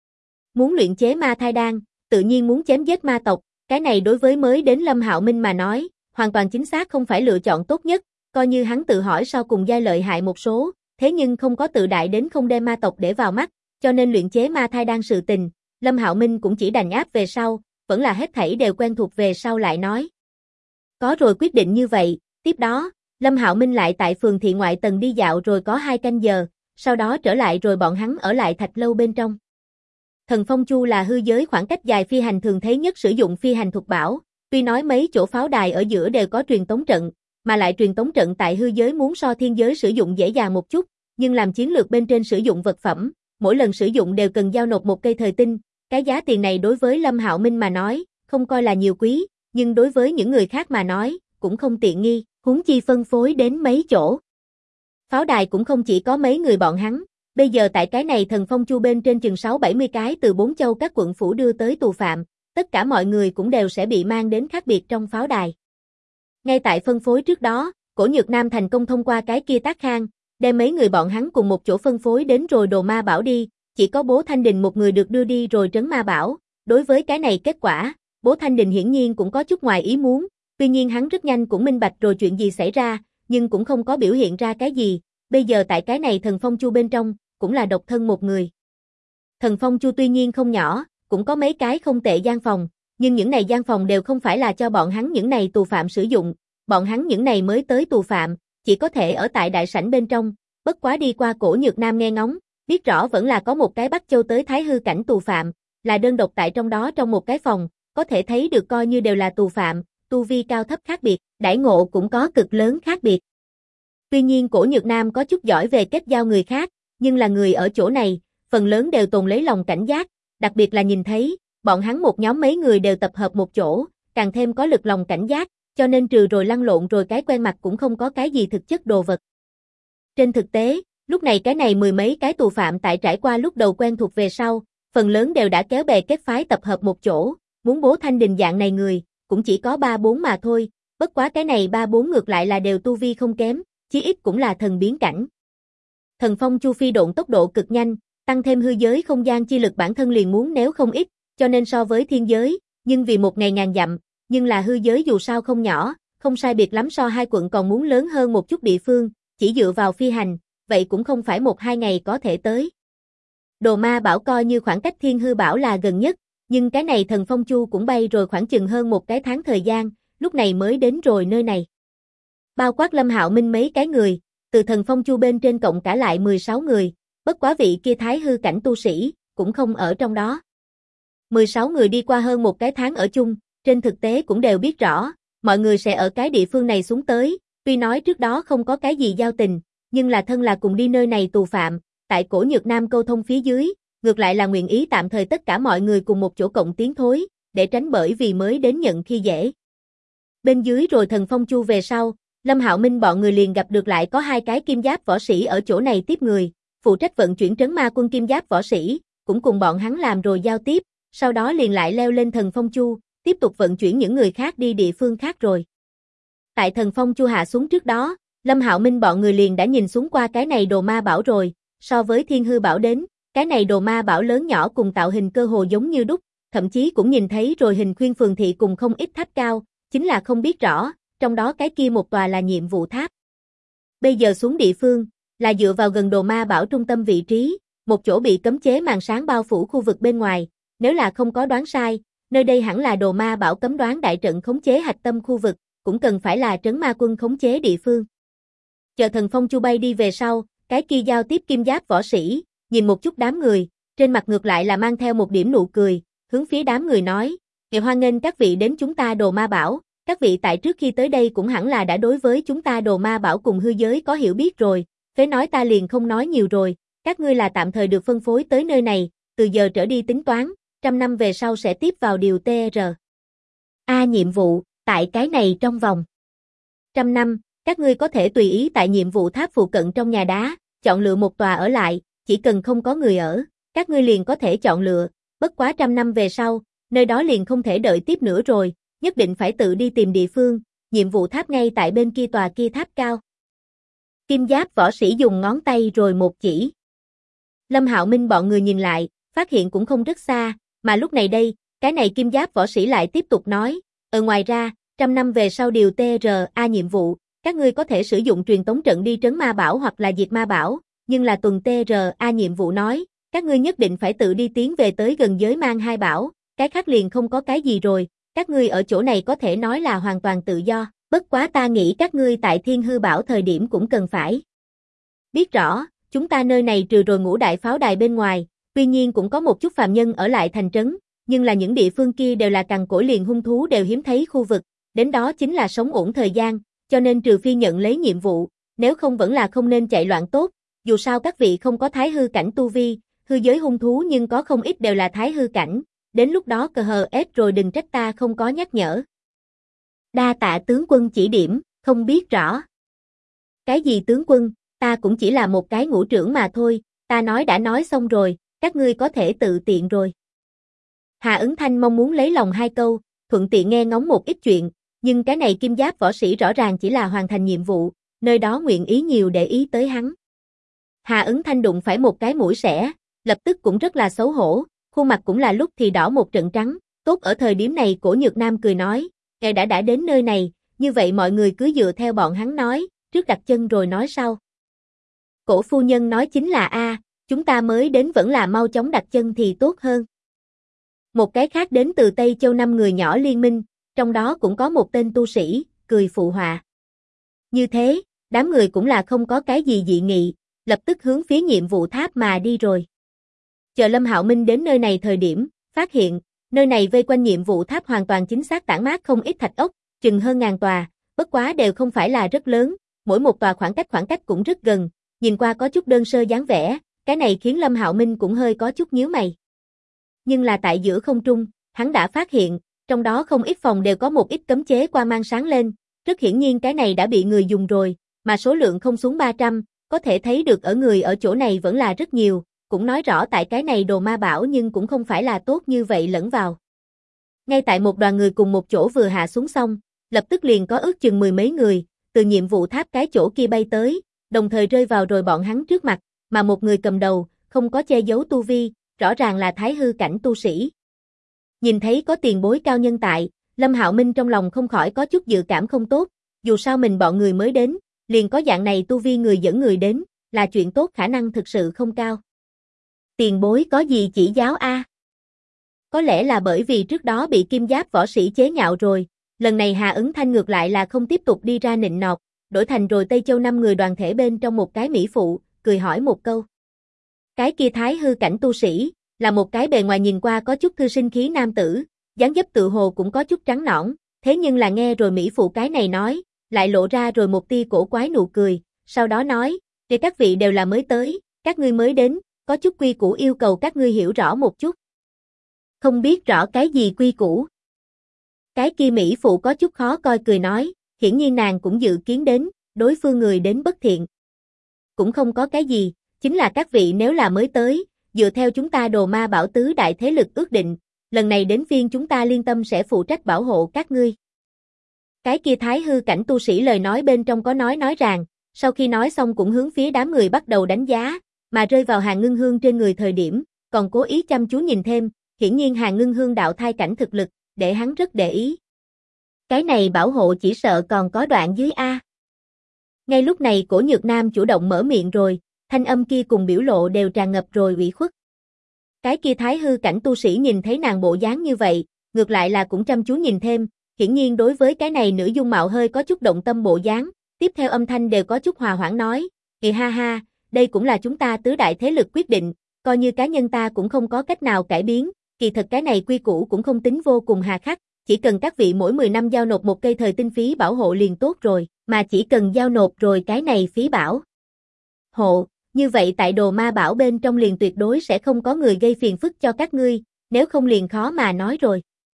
Speaker 1: Muốn luyện chế ma thai đan, tự nhiên muốn chém giết ma tộc, cái này đối với mới đến Lâm Hạo Minh mà nói, hoàn toàn chính xác không phải lựa chọn tốt nhất, coi như hắn tự hỏi sau cùng giai lợi hại một số, thế nhưng không có tự đại đến không đem ma tộc để vào mắt, cho nên luyện chế ma thai đan sự tình, Lâm Hạo Minh cũng chỉ đành áp về sau, vẫn là hết thảy đều quen thuộc về sau lại nói. Có rồi quyết định như vậy, tiếp đó, Lâm Hạo Minh lại tại phường thị ngoại tầng đi dạo rồi có 2 canh giờ, sau đó trở lại rồi bọn hắn ở lại thạch lâu bên trong. Thần Phong Chu là hư giới khoảng cách dài phi hành thường thấy nhất sử dụng phi hành thuật bảo, tuy nói mấy chỗ pháo đài ở giữa đều có truyền tống trận, mà lại truyền tống trận tại hư giới muốn so thiên giới sử dụng dễ dàng một chút, nhưng làm chiến lược bên trên sử dụng vật phẩm, mỗi lần sử dụng đều cần giao nộp một cây thời tinh, cái giá tiền này đối với Lâm Hạo Minh mà nói, không coi là nhiều quý, nhưng đối với những người khác mà nói, cũng không tiện nghi, huống chi phân phối đến mấy chỗ. Pháo đài cũng không chỉ có mấy người bọn hắn, bây giờ tại cái này Thần Phong Chu bên trên chừng 6-70 cái từ 4 châu các quận phủ đưa tới tù phạm, tất cả mọi người cũng đều sẽ bị mang đến khác biệt trong pháo đài. Ngay tại phân phối trước đó, Cổ Nhược Nam thành công thông qua cái kia tác khang, đem mấy người bọn hắn cùng một chỗ phân phối đến rồi Đồ Ma Bảo đi, chỉ có Bố Thanh Đình một người được đưa đi rồi Trấn Ma Bảo, đối với cái này kết quả, Bố Thanh Đình hiển nhiên cũng có chút ngoài ý muốn, tuy nhiên hắn rất nhanh cũng minh bạch rồi chuyện gì xảy ra, nhưng cũng không có biểu hiện ra cái gì, bây giờ tại cái này Thần Phong Chu bên trong, cũng là độc thân một người. Thần Phong Chu tuy nhiên không nhỏ, cũng có mấy cái không tệ gian phòng, nhưng những này gian phòng đều không phải là cho bọn hắn những này tù phạm sử dụng, bọn hắn những này mới tới tù phạm, chỉ có thể ở tại đại sảnh bên trong, bất quá đi qua Cổ Nhược Nam nghe ngóng, biết rõ vẫn là có một cái Bắc Châu tới Thái hư cảnh tù phạm, là đơn độc tại trong đó trong một cái phòng, có thể thấy được coi như đều là tù phạm, tu vi cao thấp khác biệt, đãi ngộ cũng có cực lớn khác biệt. Tuy nhiên Cổ Nhược Nam có chút giỏi về kết giao người khác, nhưng là người ở chỗ này, phần lớn đều tồn lấy lòng cảnh giác, đặc biệt là nhìn thấy, bọn hắn một nhóm mấy người đều tập hợp một chỗ, càng thêm có lực lòng cảnh giác, cho nên trừ rồi lăn lộn rồi cái quen mặt cũng không có cái gì thực chất đồ vật. Trên thực tế, lúc này cái này mười mấy cái tù phạm tại trải qua lúc đầu quen thuộc về sau, phần lớn đều đã kéo bè kết phái tập hợp một chỗ, muốn Bố Thanh Đình dạng này người, cũng chỉ có 3-4 mà thôi, bất quá cái này 3-4 ngược lại là đều tu vi không kém, chí ít cũng là thần biến cảnh. Thần Phong Chu phi độn tốc độ cực nhanh, tăng thêm hư giới không gian chi lực bản thân liền muốn nếu không ít, cho nên so với thiên giới, nhưng vì một ngày ngàn dặm, nhưng là hư giới dù sao không nhỏ, không sai biệt lắm so 2 quận còn muốn lớn hơn một chút địa phương, chỉ dựa vào phi hành, vậy cũng không phải 1-2 ngày có thể tới. Đồ Ma Bảo coi như khoảng cách Thiên Hư Bảo là gần nhất, nhưng cái này Thần Phong Chu cũng bay rồi khoảng chừng hơn một cái tháng thời gian, lúc này mới đến rồi nơi này. Bao quát Lâm Hạo Minh mấy cái người, từ Thần Phong Chu bên trên cộng cả lại 16 người, bất quá vị kia Thái hư cảnh tu sĩ, cũng không ở trong đó. 16 người đi qua hơn một cái tháng ở chung, trên thực tế cũng đều biết rõ, mọi người sẽ ở cái địa phương này xuống tới, tuy nói trước đó không có cái gì giao tình, nhưng là thân là cùng đi nơi này tù phạm, tại Cổ Nhược Nam câu thông phía dưới, ngược lại là nguyện ý tạm thời tất cả mọi người cùng một chỗ cộng tiến thối, để tránh bởi vì mới đến nhận khi dễ. Bên dưới rồi Thần Phong Chu về sau, Lâm Hạo Minh bọn người liền gặp được lại có 2 cái kim giáp võ sĩ ở chỗ này tiếp người, phụ trách vận chuyển Trấn Ma Quân kim giáp võ sĩ, cũng cùng bọn hắn làm rồi giao tiếp, sau đó liền lại leo lên Thần Phong Chu, tiếp tục vận chuyển những người khác đi địa phương khác rồi. Tại Thần Phong Chu hạ xuống trước đó, Lâm Hạo Minh bọn người liền đã nhìn xuống qua cái này Đồ Ma Bảo rồi, so với Thiên Hư Bảo đến, cái này Đồ Ma Bảo lớn nhỏ cùng tạo hình cơ hồ giống như đúc, thậm chí cũng nhìn thấy rồi hình khuyên phường thị cùng không ít tháp cao, chính là không biết rõ, trong đó cái kia một tòa là nhiệm vụ tháp. Bây giờ xuống địa phương, là dựa vào gần Đồ Ma Bảo trung tâm vị trí, một chỗ bị cấm chế màn sáng bao phủ khu vực bên ngoài, nếu là không có đoán sai, nơi đây hẳn là Đồ Ma Bảo cấm đoán đại trận khống chế hạch tâm khu vực, cũng cần phải là trấn ma quân khống chế địa phương. Chờ Thần Phong Chu bay đi về sau, cái kia giao tiếp kim giáp võ sĩ, nhìn một chút đám người, trên mặt ngược lại là mang theo một điểm nụ cười, hướng phía đám người nói, hoan nghênh các vị đến chúng ta Đồ Ma Bảo, các vị tại trước khi tới đây cũng hẳn là đã đối với chúng ta Đồ Ma Bảo cùng hư giới có hiểu biết rồi, phế nói ta liền không nói nhiều rồi, các ngươi là tạm thời được phân phối tới nơi này, từ giờ trở đi tính toán, 100 năm về sau sẽ tiếp vào điều TR. Nhiệm vụ, tại cái này trong vòng 100 năm, các ngươi có thể tùy ý tại nhiệm vụ tháp phụ cận trong nhà đá, chọn lựa một tòa ở lại, chỉ cần không có người ở, các ngươi liền có thể chọn lựa, bất quá 100 năm về sau, nơi đó liền không thể đợi tiếp nữa rồi, nhất định phải tự đi tìm địa phương, nhiệm vụ tháp ngay tại bên kia tòa kia tháp cao. Kim giáp võ sĩ dùng ngón tay rồi một chỉ. Lâm Hạo Minh bọn người nhìn lại, phát hiện cũng không rất xa, mà lúc này đây, cái này kim giáp võ sĩ lại tiếp tục nói, ngoài ra, 100 năm về sau điều TRA nhiệm vụ, các ngươi có thể sử dụng truyền tống trận đi trấn ma bảo hoặc là diệt ma bảo, nhưng là tuần TRA nhiệm vụ nói, các ngươi nhất định phải tự đi tiến về tới gần giới mang hai bảo, cái khác liền không có cái gì rồi, các ngươi ở chỗ này có thể nói là hoàn toàn tự do, bất quá ta nghĩ các ngươi tại Thiên Hư Bảo thời điểm cũng cần phải biết rõ, chúng ta nơi này trừ rồi Ngũ Đại Pháo Đài bên ngoài, tuy nhiên cũng có một chút phàm nhân ở lại thành trấn, nhưng là những địa phương kia đều là cằn cỗi liền hung thú đều hiếm thấy khu vực, đến đó chính là sống ổn thời gian, cho nên trừ phi nhận lấy nhiệm vụ, nếu không vẫn là không nên chạy loạn tốt, dù sao các vị không có thái hư cảnh tu vi, hư giới hung thú nhưng có không ít đều là thái hư cảnh, đến lúc đó cờ hờ ép rồi đừng trách ta không có nhắc nhở. Đa tạ tướng quân chỉ điểm, không biết rõ. Cái gì tướng quân, ta cũng chỉ là một cái ngũ trưởng mà thôi, ta nói đã nói xong rồi, các ngươi có thể tự tiện rồi. Hà Ứng Thanh mong muốn lấy lòng hai câu, thuận tiện nghe ngóng một ít chuyện, nhưng cái này kim giáp võ sĩ rõ ràng chỉ là hoàn thành nhiệm vụ, nơi đó nguyện ý nhiều để ý tới hắn. Hà Ứng Thanh đụng phải một cái mũi xẻ, lập tức cũng rất là xấu hổ, khuôn mặt cũng là lúc thì đỏ một trận trắng, tốt ở thời điểm này Cổ Nhược Nam cười nói, ngài đã đến nơi này, như vậy mọi người cứ dựa theo bọn hắn nói, trước đặt chân rồi nói sau. Cổ phu nhân nói chính là chúng ta mới đến vẫn là mau chóng đặt chân thì tốt hơn. Một cái khác đến từ Tây Châu 5 người nhỏ liên minh, trong đó cũng có một tên tu sĩ, cười phụ họa. Như thế, đám người cũng là không có cái gì dị nghị, lập tức hướng phía nhiệm vụ tháp mà đi rồi. Chờ Lâm Hạo Minh đến nơi này thời điểm, phát hiện, nơi này vây quanh nhiệm vụ tháp hoàn toàn chính xác tản mát không ít thạch ốc, chừng hơn ngàn tòa, bất quá đều không phải là rất lớn, mỗi một tòa khoảng cách cũng rất gần, nhìn qua có chút đơn sơ dáng vẻ, cái này khiến Lâm Hạo Minh cũng hơi có chút nhíu mày. Nhưng là tại giữa không trung, hắn đã phát hiện, trong đó không ít phòng đều có một ít cấm chế quang mang sáng lên, rất hiển nhiên cái này đã bị người dùng rồi, mà số lượng không xuống 300, có thể thấy được ở người ở chỗ này vẫn là rất nhiều, cũng nói rõ tại cái này Đồ Ma Bảo nhưng cũng không phải là tốt như vậy lẫn vào. Ngay tại một đoàn người cùng một chỗ vừa hạ xuống xong, lập tức liền có ước chừng 10 mấy người, từ nhiệm vụ tháp cái chỗ kia bay tới, đồng thời rơi vào rồi bọn hắn trước mặt, mà một người cầm đầu, không có che giấu tu vi, rõ ràng là thái hư cảnh tu sĩ. Nhìn thấy có tiền bối cao nhân tại, Lâm Hạo Minh trong lòng không khỏi có chút dự cảm không tốt, dù sao mình bọn người mới đến, liền có dạng này tu vi người dẫn người đến, là chuyện tốt khả năng thực sự không cao. Tiền bối có gì chỉ giáo Có lẽ là bởi vì trước đó bị kim giáp võ sĩ chế nhạo rồi, lần này Hà Ứng Thanh ngược lại là không tiếp tục đi ra nịnh nọt, đổi thành rồi Tây Châu 5 người đoàn thể bên trong một cái mỹ phụ, cười hỏi một câu. Cái kia thái hư cảnh tu sĩ, là một cái bề ngoài nhìn qua có chút thư sinh khí nam tử, dáng dấp tự hồ cũng có chút trắng nõn, thế nhưng là nghe rồi mỹ phụ cái này nói, lại lộ ra rồi một tia cổ quái nụ cười, sau đó nói, để các vị đều là mới tới, các ngươi mới đến, có chút quy củ yêu cầu các ngươi hiểu rõ một chút. Không biết rõ cái gì quy củ. Cái kia mỹ phụ có chút khó coi cười nói, hiển nhiên nàng cũng dự kiến đến, đối phương người đến bất thiện. Cũng không có cái gì, chính là các vị nếu là mới tới, dựa theo chúng ta Đồ Ma Bảo tứ đại thế lực ước định, lần này đến phiên chúng ta Liên Tâm sẽ phụ trách bảo hộ các ngươi. Cái kia thái hư cảnh tu sĩ lời nói bên trong có nói ràng, sau khi nói xong cũng hướng phía đám người bắt đầu đánh giá, mà rơi vào Hàn Ngưng Hương trên người thời điểm, còn cố ý chăm chú nhìn thêm, hiển nhiên Hàn Ngưng Hương đạo thai cảnh thực lực, để hắn rất để ý. Cái này bảo hộ chỉ sợ còn có đoạn dưới Ngay lúc này Cổ Nhược Nam chủ động mở miệng rồi, thanh âm kia cùng biểu lộ đều tràn ngập rồi ủy khuất. Cái kia thái hư cảnh tu sĩ nhìn thấy nàng bộ dáng như vậy, ngược lại là cũng chăm chú nhìn thêm, hiển nhiên đối với cái này nữ dung mạo hơi có chút động tâm bộ dáng, tiếp theo âm thanh đều có chút hòa hoãn nói, ha ha, đây cũng là chúng ta tứ đại thế lực quyết định, coi như cá nhân ta cũng không có cách nào cải biến, kỳ thật cái này quy củ cũng không tính vô cùng hà khắc, chỉ cần các vị mỗi 10 năm giao nộp một cây thời tinh phí bảo hộ liền tốt rồi, mà chỉ cần giao nộp rồi cái này phí bảo hộ, như vậy tại Đồ Ma Bảo bên trong liền tuyệt đối sẽ không có người gây phiền phức cho các ngươi, nếu không liền khó mà nói rồi.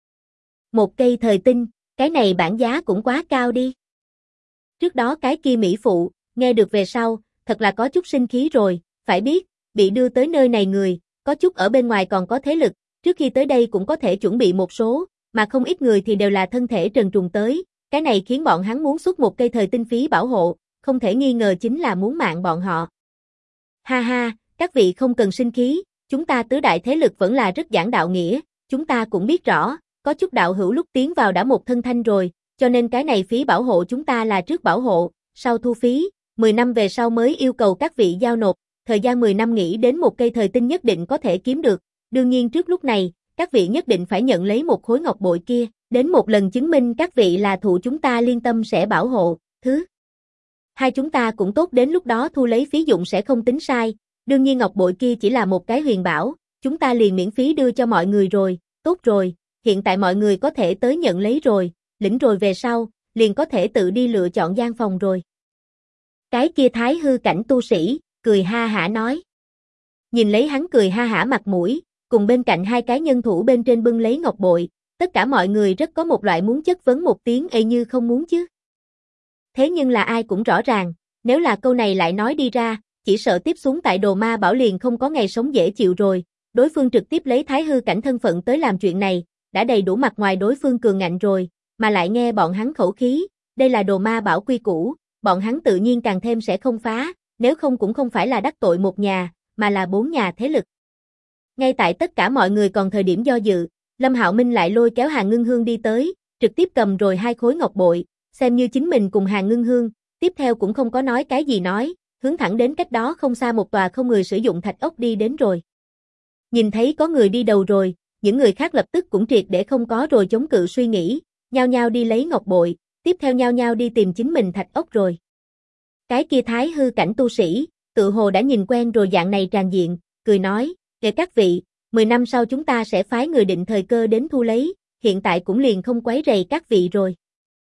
Speaker 1: Một cây thời tinh, cái này bản giá cũng quá cao đi. Trước đó cái kia mỹ phụ, nghe được về sau, thật là có chút sinh khí rồi, phải biết, bị đưa tới nơi này người, có chút ở bên ngoài còn có thế lực, trước khi tới đây cũng có thể chuẩn bị một số, mà không ít người thì đều là thân thể trần truồng tới, cái này khiến bọn hắn muốn xuất một cây thời tinh phí bảo hộ, không thể nghi ngờ chính là muốn mạng bọn họ. Ha ha, các vị không cần sinh khí, chúng ta tứ đại thế lực vẫn là rất giảng đạo nghĩa, chúng ta cũng biết rõ, có chút đạo hữu lúc tiến vào đã một thân thanh rồi, cho nên cái này phí bảo hộ chúng ta là trước bảo hộ, sau thu phí, 10 năm về sau mới yêu cầu các vị giao nộp, thời gian 10 năm nghĩ đến một cây thời tinh nhất định có thể kiếm được, đương nhiên trước lúc này, các vị nhất định phải nhận lấy một khối ngọc bội kia, đến một lần chứng minh các vị là thụ chúng ta liên tâm sẽ bảo hộ, thứ hai chúng ta cũng tốt đến lúc đó thu lấy phí dụng sẽ không tính sai, đương nhiên ngọc bội kia chỉ là một cái huyền bảo, chúng ta liền miễn phí đưa cho mọi người rồi, tốt rồi, hiện tại mọi người có thể tới nhận lấy rồi, lĩnh rồi về sau, liền có thể tự đi lựa chọn gian phòng rồi. Cái kia thái hư cảnh tu sĩ, cười ha hả nói. Nhìn lấy hắn cười ha hả mặt mũi, cùng bên cạnh hai cái nhân thủ bên trên bưng lấy ngọc bội, tất cả mọi người rất có một loại muốn chất vấn một tiếng ê như không muốn chứ. Thế nhưng là ai cũng rõ ràng, nếu là câu này lại nói đi ra, chỉ sợ tiếp xuống tại Đồ Ma Bảo liền không có ngày sống dễ chịu rồi, đối phương trực tiếp lấy thái hư cảnh thân phận tới làm chuyện này, đã đầy đủ mặt ngoài đối phương cường ngạnh rồi, mà lại nghe bọn hắn khẩu khí, đây là Đồ Ma Bảo quy củ, bọn hắn tự nhiên càng thêm sẽ không phá, nếu không cũng không phải là đắc tội một nhà, mà là 4 nhà thế lực. Ngay tại tất cả mọi người còn thời điểm do dự, Lâm Hạo Minh lại lôi kéo Hàn Ngưng Hương đi tới, trực tiếp cầm rồi 2 khối ngọc bội, xem như chính mình cùng Hàn Ngưng Hương, tiếp theo cũng không có nói cái gì nói, hướng thẳng đến cách đó không xa một tòa không người sử dụng thạch ốc đi đến rồi. Nhìn thấy có người đi đầu rồi, những người khác lập tức cũng triệt để không có rồi chống cự suy nghĩ, nhao nhao đi lấy ngọc bội, tiếp theo nhao nhao đi tìm chính mình thạch ốc rồi. Cái kia thái hư cảnh tu sĩ, tự hồ đã nhìn quen rồi dạng này tràn diện, cười nói, kể các vị, 10 năm sau chúng ta sẽ phái người định thời cơ đến thu lấy, hiện tại cũng liền không quấy rầy các vị rồi.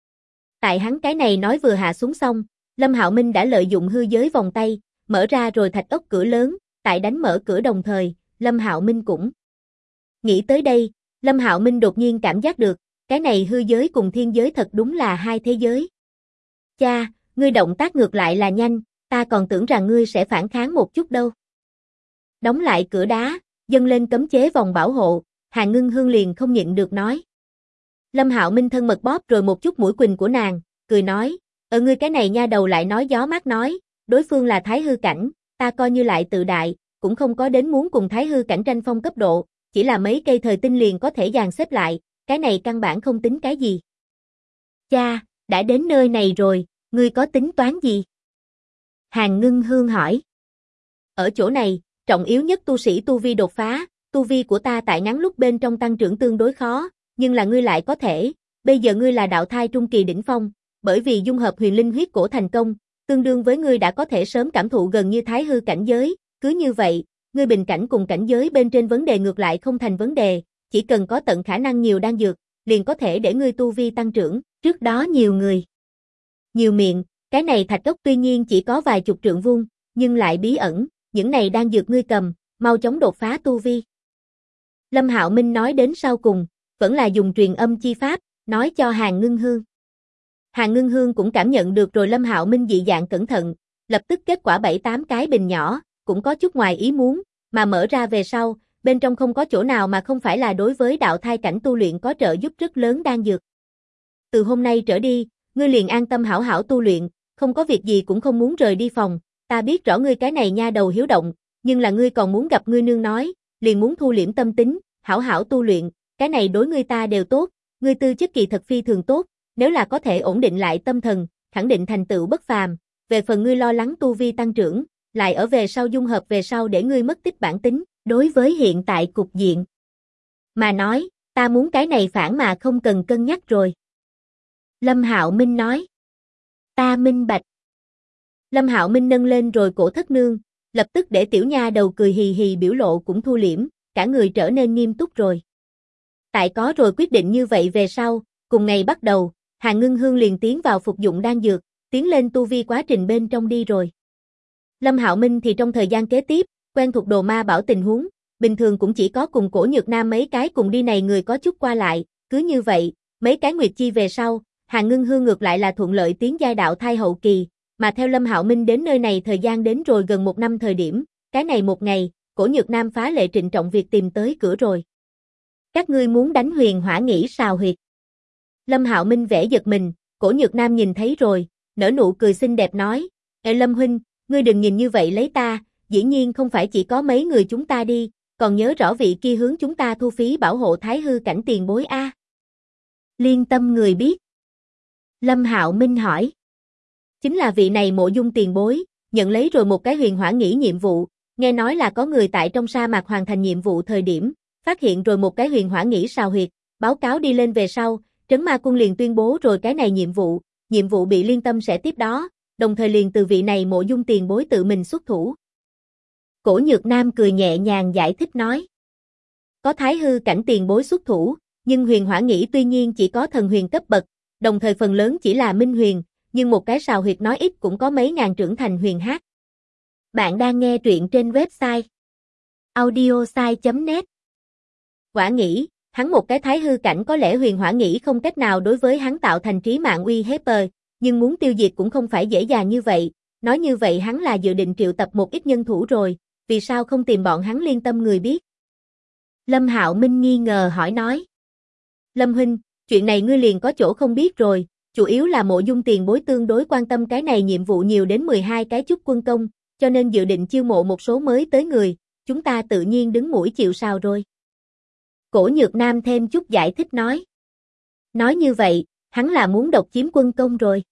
Speaker 1: Tại hắn cái này nói vừa hạ xuống xong, Lâm Hạo Minh đã lợi dụng hư giới vòng tay, mở ra rồi thạch ốc cửa lớn, tại đánh mở cửa đồng thời, Lâm Hạo Minh cũng nghĩ tới đây, Lâm Hạo Minh đột nhiên cảm giác được, cái này hư giới cùng thiên giới thật đúng là hai thế giới. Cha, ngươi động tác ngược lại là nhanh, ta còn tưởng rằng ngươi sẽ phản kháng một chút đâu. Đóng lại cửa đá, dâng lên cấm chế vòng bảo hộ, Hàn Ngưng Hương liền không nhịn được nói. Lâm Hạo Minh thân mật bóp rồi một chút mũi quỳnh của nàng, cười nói, ngươi cái này nha đầu lại nói gió mát nói, đối phương là thái hư cảnh, ta coi như lại tự đại, cũng không có đến muốn cùng thái hư cảnh tranh phong cấp độ, chỉ là mấy cây thời tinh liền có thể dàn xếp lại, cái này căn bản không tính cái gì. Cha, đã đến nơi này rồi, ngươi có tính toán gì? Hàn Ngưng Hương hỏi. Ở chỗ này, trọng yếu nhất tu sĩ tu vi đột phá, tu vi của ta tại ngắn lúc bên trong tăng trưởng tương đối khó, nhưng là ngươi lại có thể, bây giờ ngươi là đạo thai trung kỳ đỉnh phong, bởi vì dung hợp huyền linh huyết cổ thành công, tương đương với ngươi đã có thể sớm cảm thụ gần như thái hư cảnh giới, cứ như vậy, ngươi bình cảnh cùng cảnh giới bên trên vấn đề ngược lại không thành vấn đề, chỉ cần có tận khả năng nhiều đan dược, liền có thể để ngươi tu vi tăng trưởng, trước đó nhiều người. Nhiều miệng, cái này thạch ốc tuy nhiên chỉ có vài chục trượng vuông, nhưng lại bí ẩn, những này đan dược ngươi cầm, mau chóng đột phá tu vi. Lâm Hạo Minh nói đến sau cùng, vẫn là dùng truyền âm chi pháp, nói cho Hàn Ngưng Hương. Hàn Ngưng Hương cũng cảm nhận được rồi Lâm Hạo Minh dị dạng cẩn thận, lập tức kết quả 7-8 cái bình nhỏ, cũng có chút ngoài ý muốn, mà mở ra về sau, bên trong không có chỗ nào mà không phải là đối với đạo thai cảnh tu luyện có trợ giúp rất lớn đan dược. Từ hôm nay trở đi, ngươi liền an tâm hảo hảo tu luyện, không có việc gì cũng không muốn rời đi phòng, ta biết rõ ngươi cái này nha đầu hiếu động, nhưng là ngươi còn muốn gặp ngươi nương nói, liền muốn thu liễm tâm tính, hảo hảo tu luyện, cái này đối ngươi ta đều tốt, ngươi tư chất kỳ thật phi thường tốt, nếu là có thể ổn định lại tâm thần, khẳng định thành tựu bất phàm, về phần ngươi lo lắng tu vi tăng trưởng, lại ở về sau dung hợp về sau để ngươi mất tích bản tính, đối với hiện tại cục diện. Mà nói, ta muốn cái này phản mà không cần cân nhắc rồi. Lâm Hạo Minh nói. Ta minh bạch. Lâm Hạo Minh nâng lên rồi cổ thất nương, lập tức để tiểu nha đầu cười hì hì biểu lộ cũng thu liễm, cả người trở nên nghiêm túc rồi. Tại có rồi quyết định như vậy về sau, cùng ngày bắt đầu, Hàn Ngưng Hương liền tiến vào phục dụng đan dược, tiến lên tu vi quá trình bên trong đi rồi. Lâm Hạo Minh thì trong thời gian kế tiếp, quen thuộc Đồ Ma Bảo tình huống, bình thường cũng chỉ có cùng Cổ Nhược Nam mấy cái cùng đi này người có chút qua lại, cứ như vậy, mấy cái nguyệt chi về sau, Hàn Ngưng Hương ngược lại là thuận lợi tiến giai đạo thai hậu kỳ, mà theo Lâm Hạo Minh đến nơi này thời gian đến rồi gần 1 năm thời điểm, cái này một ngày, Cổ Nhược Nam phá lệ trịnh trọng việc tìm tới cửa rồi. Các ngươi muốn đánh Huyền Hỏa Nghĩ sào huyệt. Lâm Hạo Minh vẻ giật mình, Cổ Nhược Nam nhìn thấy rồi, nở nụ cười xinh đẹp nói, Ê Lâm huynh, ngươi đừng nhìn như vậy lấy ta, dĩ nhiên không phải chỉ có mấy người chúng ta đi, còn nhớ rõ vị kia hướng chúng ta thu phí bảo hộ thái hư cảnh tiền bối a. Liên Tâm người biết. Lâm Hạo Minh hỏi. Chính là vị này Mộ Dung tiền bối, nhận lấy rồi một cái Huyền Hỏa Nghĩ nhiệm vụ, nghe nói là có người tại trong sa mạc hoàn thành nhiệm vụ thời điểm, phát hiện rồi một cái Huyền Hỏa Nghĩ sào huyệt, báo cáo đi lên về sau, Trấn Ma Quân liền tuyên bố rồi cái này nhiệm vụ bị Liên Tâm sẽ tiếp đó, đồng thời liền từ vị này Mộ Dung tiền bối tự mình xuất thủ. Cổ Nhược Nam cười nhẹ nhàng giải thích nói. Có thái hư cảnh tiền bối xuất thủ, nhưng Huyền Hỏa Nghĩ tuy nhiên chỉ có thần huyền cấp bậc, đồng thời phần lớn chỉ là minh huyền, nhưng một cái sào huyệt nói ít cũng có mấy ngàn trưởng thành huyền hát. Bạn đang nghe truyện trên website audiosai.net. Quả nghĩ, hắn một cái thái hư cảnh có lẽ Huyền Hỏa Nghĩ không cách nào đối với hắn tạo thành trí mạng uy hiếp, nhưng muốn tiêu diệt cũng không phải dễ dàng như vậy, nói như vậy hắn là dự định triệu tập một ít nhân thủ rồi, vì sao không tìm bọn hắn Liên Tâm người biết? Lâm Hạo Minh nghi ngờ hỏi nói. Lâm huynh, chuyện này ngươi liền có chỗ không biết rồi, chủ yếu là Mộ Dung tiền bối tương đối quan tâm cái này nhiệm vụ nhiều đến 12 cái chút quân công, cho nên dự định chiêu mộ một số mới tới người, chúng ta tự nhiên đứng mũi chịu sào rồi. Cổ Nhược Nam thêm chút giải thích nói. Nói như vậy, hắn là muốn độc chiếm quân công rồi.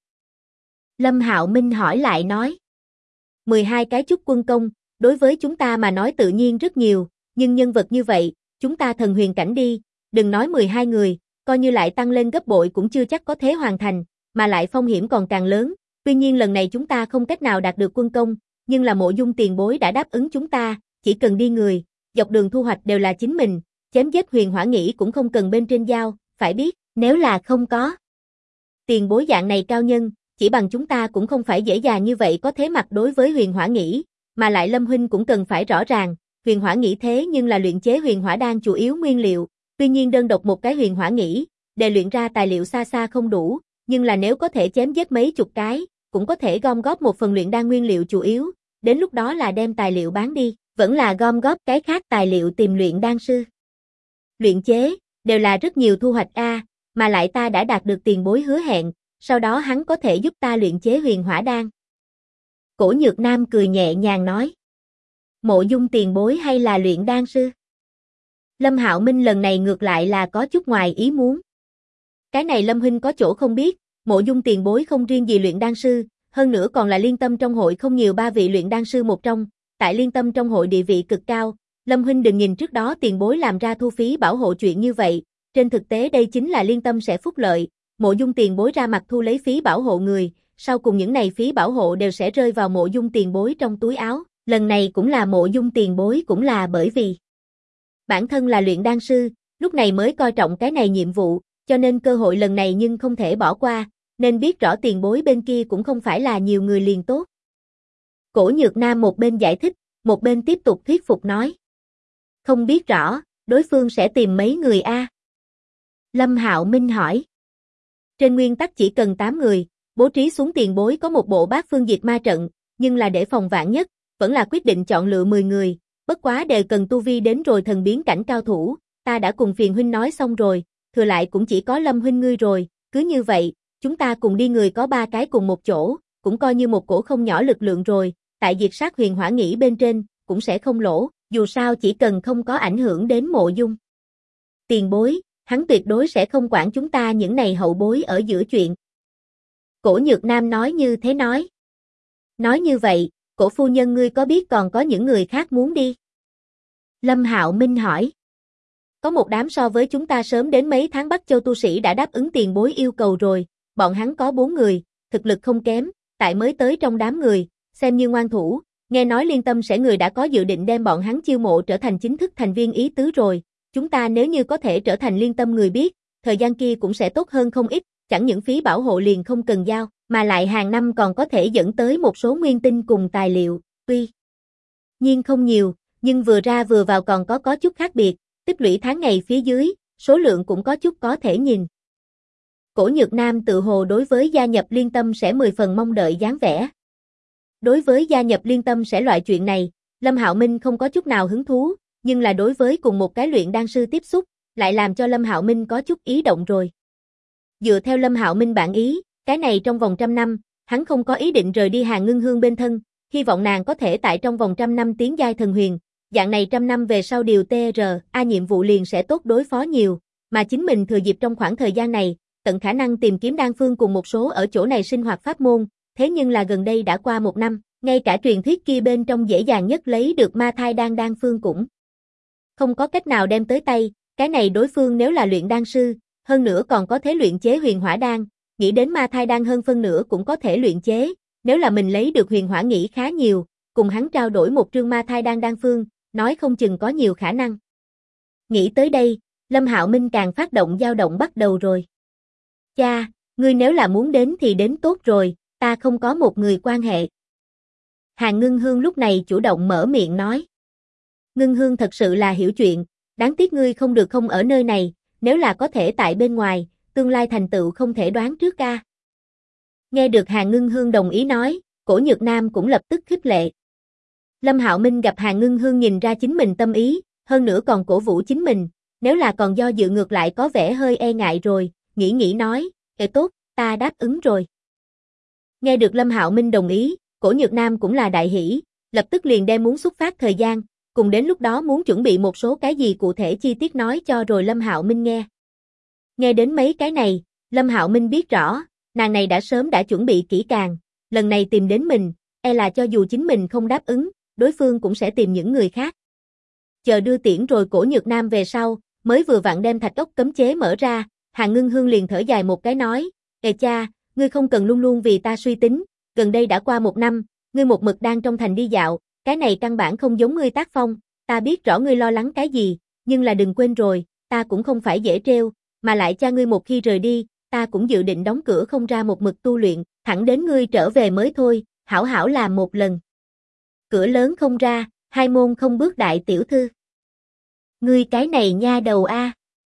Speaker 1: Lâm Hạo Minh hỏi lại nói. 12 cái chút quân công, đối với chúng ta mà nói tự nhiên rất nhiều, nhưng nhân vật như vậy, chúng ta thần huyền cảnh đi, đừng nói 12 người, coi như lại tăng lên gấp bội cũng chưa chắc có thể hoàn thành, mà lại phong hiểm còn càng lớn, tuy nhiên lần này chúng ta không cách nào đạt được quân công, nhưng là Mộ Dung tiền bối đã đáp ứng chúng ta, chỉ cần đi người, dọc đường thu hoạch đều là chính mình, chém giết Huyền Hỏa Nghĩ cũng không cần bên trên dao, phải biết, nếu là không có tiền bối dạng này cao nhân, chỉ bằng chúng ta cũng không phải dễ dàng như vậy có thế mặt đối với Huyền Hỏa Nghĩ, mà lại Lâm huynh cũng cần phải rõ ràng, Huyền Hỏa Nghĩ thế nhưng là luyện chế huyền hỏa đan chủ yếu nguyên liệu, tuy nhiên đơn độc một cái Huyền Hỏa Nghĩ, để luyện ra tài liệu xa xa không đủ, nhưng là nếu có thể chém giết mấy chục cái, cũng có thể gom góp một phần luyện đan nguyên liệu chủ yếu, đến lúc đó là đem tài liệu bán đi, vẫn là gom góp cái khác tài liệu tìm luyện đan sư. Luyện chế, đều là rất nhiều thu hoạch mà lại ta đã đạt được tiền bối hứa hẹn, sau đó hắn có thể giúp ta luyện chế huyền hỏa đan. Cổ Nhược Nam cười nhẹ nhàng nói. Mộ Dung tiền bối hay là luyện đan sư? Lâm Hạo Minh lần này ngược lại là có chút ngoài ý muốn. Cái này Lâm huynh có chỗ không biết, Mộ Dung tiền bối không riêng gì luyện đan sư, hơn nữa còn là Liên Tâm trong hội không nhiều 3 vị luyện đan sư một trong, tại Liên Tâm trong hội địa vị cực cao. Lâm huynh đừng nhìn trước đó tiền bối làm ra thu phí bảo hộ chuyện như vậy, trên thực tế đây chính là Liên Tâm sẽ phúc lợi, Mộ Dung tiền bối ra mặt thu lấy phí bảo hộ người, sau cùng những này phí bảo hộ đều sẽ rơi vào Mộ Dung tiền bối trong túi áo, lần này cũng là Mộ Dung tiền bối cũng là bởi vì bản thân là luyện đan sư, lúc này mới coi trọng cái này nhiệm vụ, cho nên cơ hội lần này nhưng không thể bỏ qua, nên biết rõ tiền bối bên kia cũng không phải là nhiều người liền tốt. Cổ Nhược Nam một bên giải thích, một bên tiếp tục thuyết phục nói. Không biết rõ, đối phương sẽ tìm mấy người a? Lâm Hạo Minh hỏi. Trên nguyên tắc chỉ cần 8 người, bố trí xuống tiền bối có một bộ bát phương diệt ma trận, nhưng là để phòng vạn nhất, vẫn là quyết định chọn lựa 10 người, bất quá đều cần tu vi đến rồi thần biến cảnh cao thủ, ta đã cùng phiền huynh nói xong rồi, thừa lại cũng chỉ có Lâm huynh ngươi rồi, cứ như vậy, chúng ta cùng đi người có 3 cái cùng một chỗ, cũng coi như một cổ không nhỏ lực lượng rồi, tại diệt sát huyền hỏa nghĩ bên trên, cũng sẽ không lỗ, dù sao chỉ cần không có ảnh hưởng đến Mộ Dung tiền bối, hắn tuyệt đối sẽ không quản chúng ta những này hậu bối ở giữa chuyện. Cổ Nhược Nam nói như thế nói. Nói như vậy, Cổ phu nhân ngươi có biết còn có những người khác muốn đi? Lâm Hạo Minh hỏi. Có một đám so với chúng ta sớm đến mấy tháng Bắc Châu tu sĩ đã đáp ứng tiền bối yêu cầu rồi, bọn hắn có 4 người, thực lực không kém, tại mới tới trong đám người, xem như ngoan thủ, nghe nói Liên Tâm sẽ người đã có dự định đem bọn hắn chiêu mộ trở thành chính thức thành viên ý tứ rồi, chúng ta nếu như có thể trở thành Liên Tâm người biết, thời gian kia cũng sẽ tốt hơn không ít, chẳng những phí bảo hộ liền không cần giao, mà lại hàng năm còn có thể dẫn tới một số nguyên tinh cùng tài liệu, tuy nhiên không nhiều, nhưng vừa ra vừa vào còn có chút khác biệt, tích lũy tháng ngày phía dưới, số lượng cũng có chút có thể nhìn. Cổ Nhược Nam tự hồ đối với gia nhập Liên Tâm sẽ 10 phần mong đợi dáng vẻ. Đối với gia nhập Liên Tâm sẽ loại chuyện này, Lâm Hạo Minh không có chút nào hứng thú, nhưng là đối với cùng một cái luyện đan sư tiếp xúc, lại làm cho Lâm Hạo Minh có chút ý động rồi. Dựa theo Lâm Hạo Minh bản ý, cái này trong vòng 100 năm, hắn không có ý định rời đi Hàn Ngưng Hương bên thân, hy vọng nàng có thể tại trong vòng 100 năm tiến giai thần huyền, dạng này 100 năm về sau điều TRA nhiệm vụ liền sẽ tốt đối phó nhiều, mà chính mình thừa dịp trong khoảng thời gian này, tận khả năng tìm kiếm đan phương cùng một số ở chỗ này sinh hoạt pháp môn, thế nhưng là gần đây đã qua 1 năm, ngay cả truyền thuyết kia bên trong dễ dàng nhất lấy được ma thai đan phương cũng không có cách nào đem tới tay, cái này đối phương nếu là luyện đan sư, hơn nữa còn có thể luyện chế huyền hỏa đan, nghĩ đến ma thai đan hơn phân nửa cũng có thể luyện chế, nếu là mình lấy được huyền hỏa nghĩ khá nhiều, cùng hắn trao đổi một trương ma thai đan phương, nói không chừng có nhiều khả năng. Nghĩ tới đây, Lâm Hạo Minh càng phát động dao động bắt đầu rồi. Cha, ngươi nếu là muốn đến thì đến tốt rồi, ta không có một người quan hệ. Hàn Ngưng Hương lúc này chủ động mở miệng nói. Ngưng Hương thật sự là hiểu chuyện, đáng tiếc ngươi không được không ở nơi này, nếu là có thể tại bên ngoài, tương lai thành tựu không thể đoán trước ca. Nghe được Hàn Ngưng Hương đồng ý nói, Cổ Nhược Nam cũng lập tức khích lệ. Lâm Hạo Minh gặp Hàn Ngưng Hương nhìn ra chính mình tâm ý, hơn nữa còn cổ vũ chính mình, nếu là còn do dự ngược lại có vẻ hơi e ngại rồi, nghĩ nói, tốt, ta đáp ứng rồi. Nghe được Lâm Hạo Minh đồng ý, Cổ Nhược Nam cũng là đại hỷ, lập tức liền đem muốn xuất phát thời gian, cùng đến lúc đó muốn chuẩn bị một số cái gì cụ thể chi tiết nói cho rồi Lâm Hạo Minh nghe. Nghe đến mấy cái này, Lâm Hạo Minh biết rõ, nàng này đã sớm đã chuẩn bị kỹ càng, lần này tìm đến mình, e là cho dù chính mình không đáp ứng, đối phương cũng sẽ tìm những người khác. Chờ đưa tiễn rồi Cổ Nhược Nam về sau, mới vừa vặn đem thạch ốc cấm chế mở ra, Hàn Ngưng Hương liền thở dài một cái nói, cha, ngươi không cần luôn luôn vì ta suy tính, gần đây đã qua 1 năm, ngươi một mực đang trong thành đi dạo, cái này căn bản không giống ngươi tác phong, ta biết rõ ngươi lo lắng cái gì, nhưng là đừng quên rồi, ta cũng không phải dễ trêu, mà lại cha ngươi một khi rời đi, ta cũng dự định đóng cửa không ra một mực tu luyện, thẳng đến ngươi trở về mới thôi, hảo hảo làm một lần. Cửa lớn không ra, hai môn không bước đại tiểu thư. Ngươi cái này nha đầu a.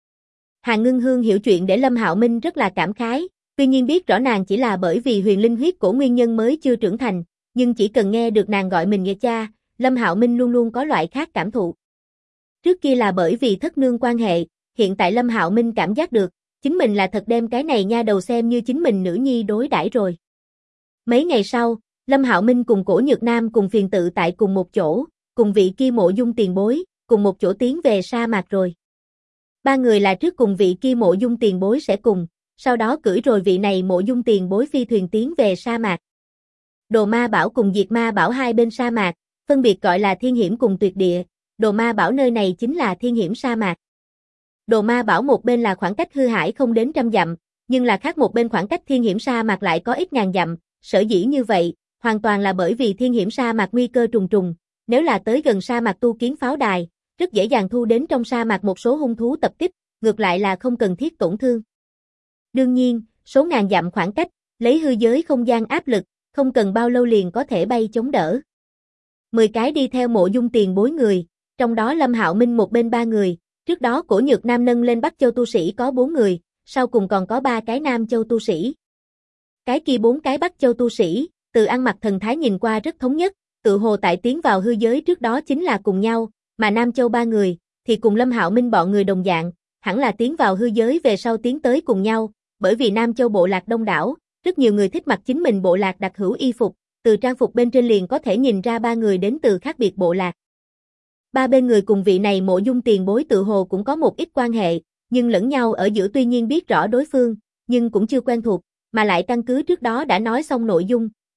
Speaker 1: Hàn Ngưng Hương hiểu chuyện để Lâm Hạo Minh rất là cảm khái, tuy nhiên biết rõ nàng chỉ là bởi vì huyền linh huyết cổ nguyên nhân mới chưa trưởng thành, nhưng chỉ cần nghe được nàng gọi mình nghe cha, Lâm Hạo Minh luôn luôn có loại khác cảm thụ. Trước kia là bởi vì thất nương quan hệ, hiện tại Lâm Hạo Minh cảm giác được, chính mình là thật đem cái này nha đầu xem như chính mình nữ nhi đối đãi rồi. Mấy ngày sau, Lâm Hạo Minh cùng Cổ Nhược Nam cùng phiền tự tại cùng một chỗ, cùng vị kia Mộ Dung tiền bối, cùng một chỗ tiến về sa mạc rồi. 3 người là trước cùng vị kia Mộ Dung tiền bối sẽ cùng, sau đó cưỡi rồi vị này Mộ Dung tiền bối phi thuyền tiến về sa mạc. Đồ Ma Bảo cùng Diệt Ma Bảo hai bên sa mạc, phân biệt gọi là Thiên Hiểm cùng Tuyệt Địa, Đồ Ma Bảo nơi này chính là Thiên Hiểm sa mạc. Đồ Ma Bảo một bên là khoảng cách hư hải không đến 100 dặm, nhưng là khác một bên khoảng cách Thiên Hiểm sa mạc lại có ít ngàn dặm, sở dĩ như vậy, hoàn toàn là bởi vì Thiên Hiểm sa mạc nguy cơ trùng trùng, nếu là tới gần sa mạc tu kiến pháo đài, rất dễ dàng thu đến trong sa mạc một số hung thú tập kích, ngược lại là không cần thiết tổn thương. Đương nhiên, số ngàn dặm khoảng cách, lấy hư giới không gian áp lực, không cần bao lâu liền có thể bay chống đỡ. 10 cái đi theo Mộ Dung tiền bối người, trong đó Lâm Hạo Minh một bên 3 người, trước đó Cổ Nhược Nam nâng lên Bắc Châu tu sĩ có 4 người, sau cùng còn có 3 cái Nam Châu tu sĩ. Cái kia 4 cái Bắc Châu tu sĩ, từ ăn mặc thần thái nhìn qua rất thống nhất, tự hồ tại tiến vào hư giới trước đó chính là cùng nhau, mà Nam Châu 3 người, thì cùng Lâm Hạo Minh bọn người đồng dạng, hẳn là tiến vào hư giới về sau tiến tới cùng nhau, bởi vì Nam Châu bộ lạc đông đảo, rất nhiều người thích mặc chính mình bộ lạc đặc hữu y phục, từ trang phục bên trên liền có thể nhìn ra 3 người đến từ khác biệt bộ lạc. 3 bên người cùng vị này Mộ Dung tiền bối tự hồ cũng có một ít quan hệ, nhưng lẫn nhau ở giữa tuy nhiên biết rõ đối phương, nhưng cũng chưa quen thuộc, mà lại căn cứ trước đó đã nói xong nội dung,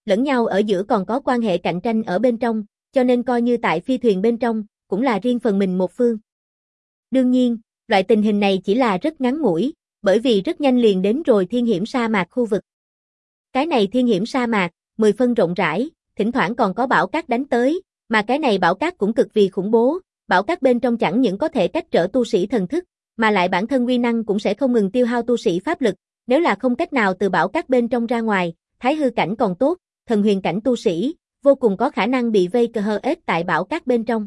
Speaker 1: lẫn nhau ở giữa còn có quan hệ cạnh tranh ở bên trong, cho nên coi như tại phi thuyền bên trong, cũng là riêng phần mình một phương. Đương nhiên, loại tình hình này chỉ là rất ngắn ngủi, bởi vì rất nhanh liền đến rồi thiên hiểm sa mạc khu vực. Cái này thiên hiểm sa mạc, 10 phân rộng rãi, thỉnh thoảng còn có bão cát đánh tới, mà cái này bão cát cũng cực vì khủng bố, bão cát bên trong chẳng những có thể cách trở tu sĩ thần thức, mà lại bản thân uy năng cũng sẽ không ngừng tiêu hao tu sĩ pháp lực, nếu là không cách nào từ bão cát bên trong ra ngoài, thái hư cảnh còn tốt, thần huyền cảnh tu sĩ, vô cùng có khả năng bị vây cơ ếch tại bão cát bên trong.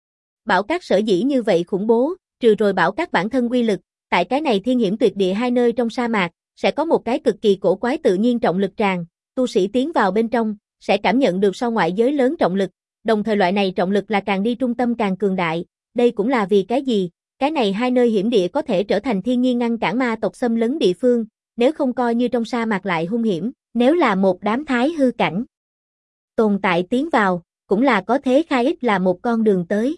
Speaker 1: Bão cát sở dĩ như vậy khủng bố, trừ rồi bão cát bản thân uy lực, tại cái này thiên hiểm tuyệt địa hai nơi trong sa mạc, sẽ có một cái cực kỳ cổ quái tự nhiên trọng lực tràn, tu sĩ tiến vào bên trong, sẽ cảm nhận được sau ngoại giới lớn trọng lực, đồng thời loại này trọng lực là càng đi trung tâm càng cường đại, đây cũng là vì cái gì, cái này hai nơi hiểm địa có thể trở thành thiên nhiên ngăn cản ma tộc xâm lấn địa phương, nếu không coi như trong sa mạc lại hung hiểm, nếu là một đám thái hư cảnh tồn tại tiến vào, cũng là có thế khai ích là một con đường tới.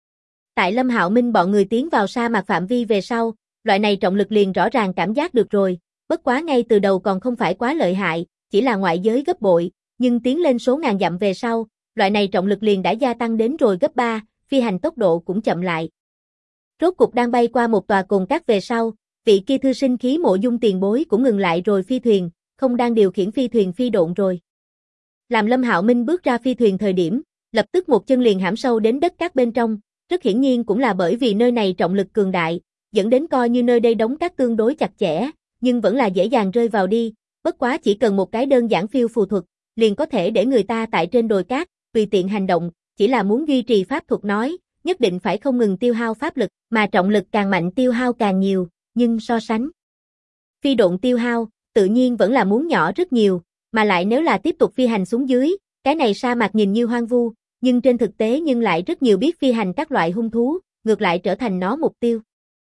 Speaker 1: Tại Lâm Hạo Minh bọn người tiến vào sa mạc phạm vi về sau, loại này trọng lực liền rõ ràng cảm giác được rồi, bất quá ngay từ đầu còn không phải quá lợi hại, chỉ là ngoại giới gấp bội, nhưng tiến lên số ngàn dặm về sau, loại này trọng lực liền đã gia tăng đến rồi gấp 3, phi hành tốc độ cũng chậm lại. Rốt cục đang bay qua một tòa cồn cát về sau, vị kia thư sinh khí Mộ Dung tiền bối cũng ngừng lại rồi phi thuyền, không đang điều khiển phi thuyền phi độn rồi. Làm Lâm Hạo Minh bước ra phi thuyền thời điểm, lập tức một chân liền hãm sâu đến đất cát bên trong, rất hiển nhiên cũng là bởi vì nơi này trọng lực cường đại, dẫn đến coi như nơi đây đóng cát tương đối chặt chẽ, nhưng vẫn là dễ dàng rơi vào đi, bất quá chỉ cần một cái đơn giản phiêu phù thuật, liền có thể để người ta tại trên đồi cát, tùy tiện hành động, chỉ là muốn duy trì pháp thuật nói, nhất định phải không ngừng tiêu hao pháp lực, mà trọng lực càng mạnh tiêu hao càng nhiều, nhưng so sánh phi độn tiêu hao, tự nhiên vẫn là muốn nhỏ rất nhiều, mà lại nếu là tiếp tục phi hành xuống dưới, cái này sa mạc nhìn như hoang vu, nhưng trên thực tế nhưng lại rất nhiều biết phi hành các loại hung thú, ngược lại trở thành nó mục tiêu.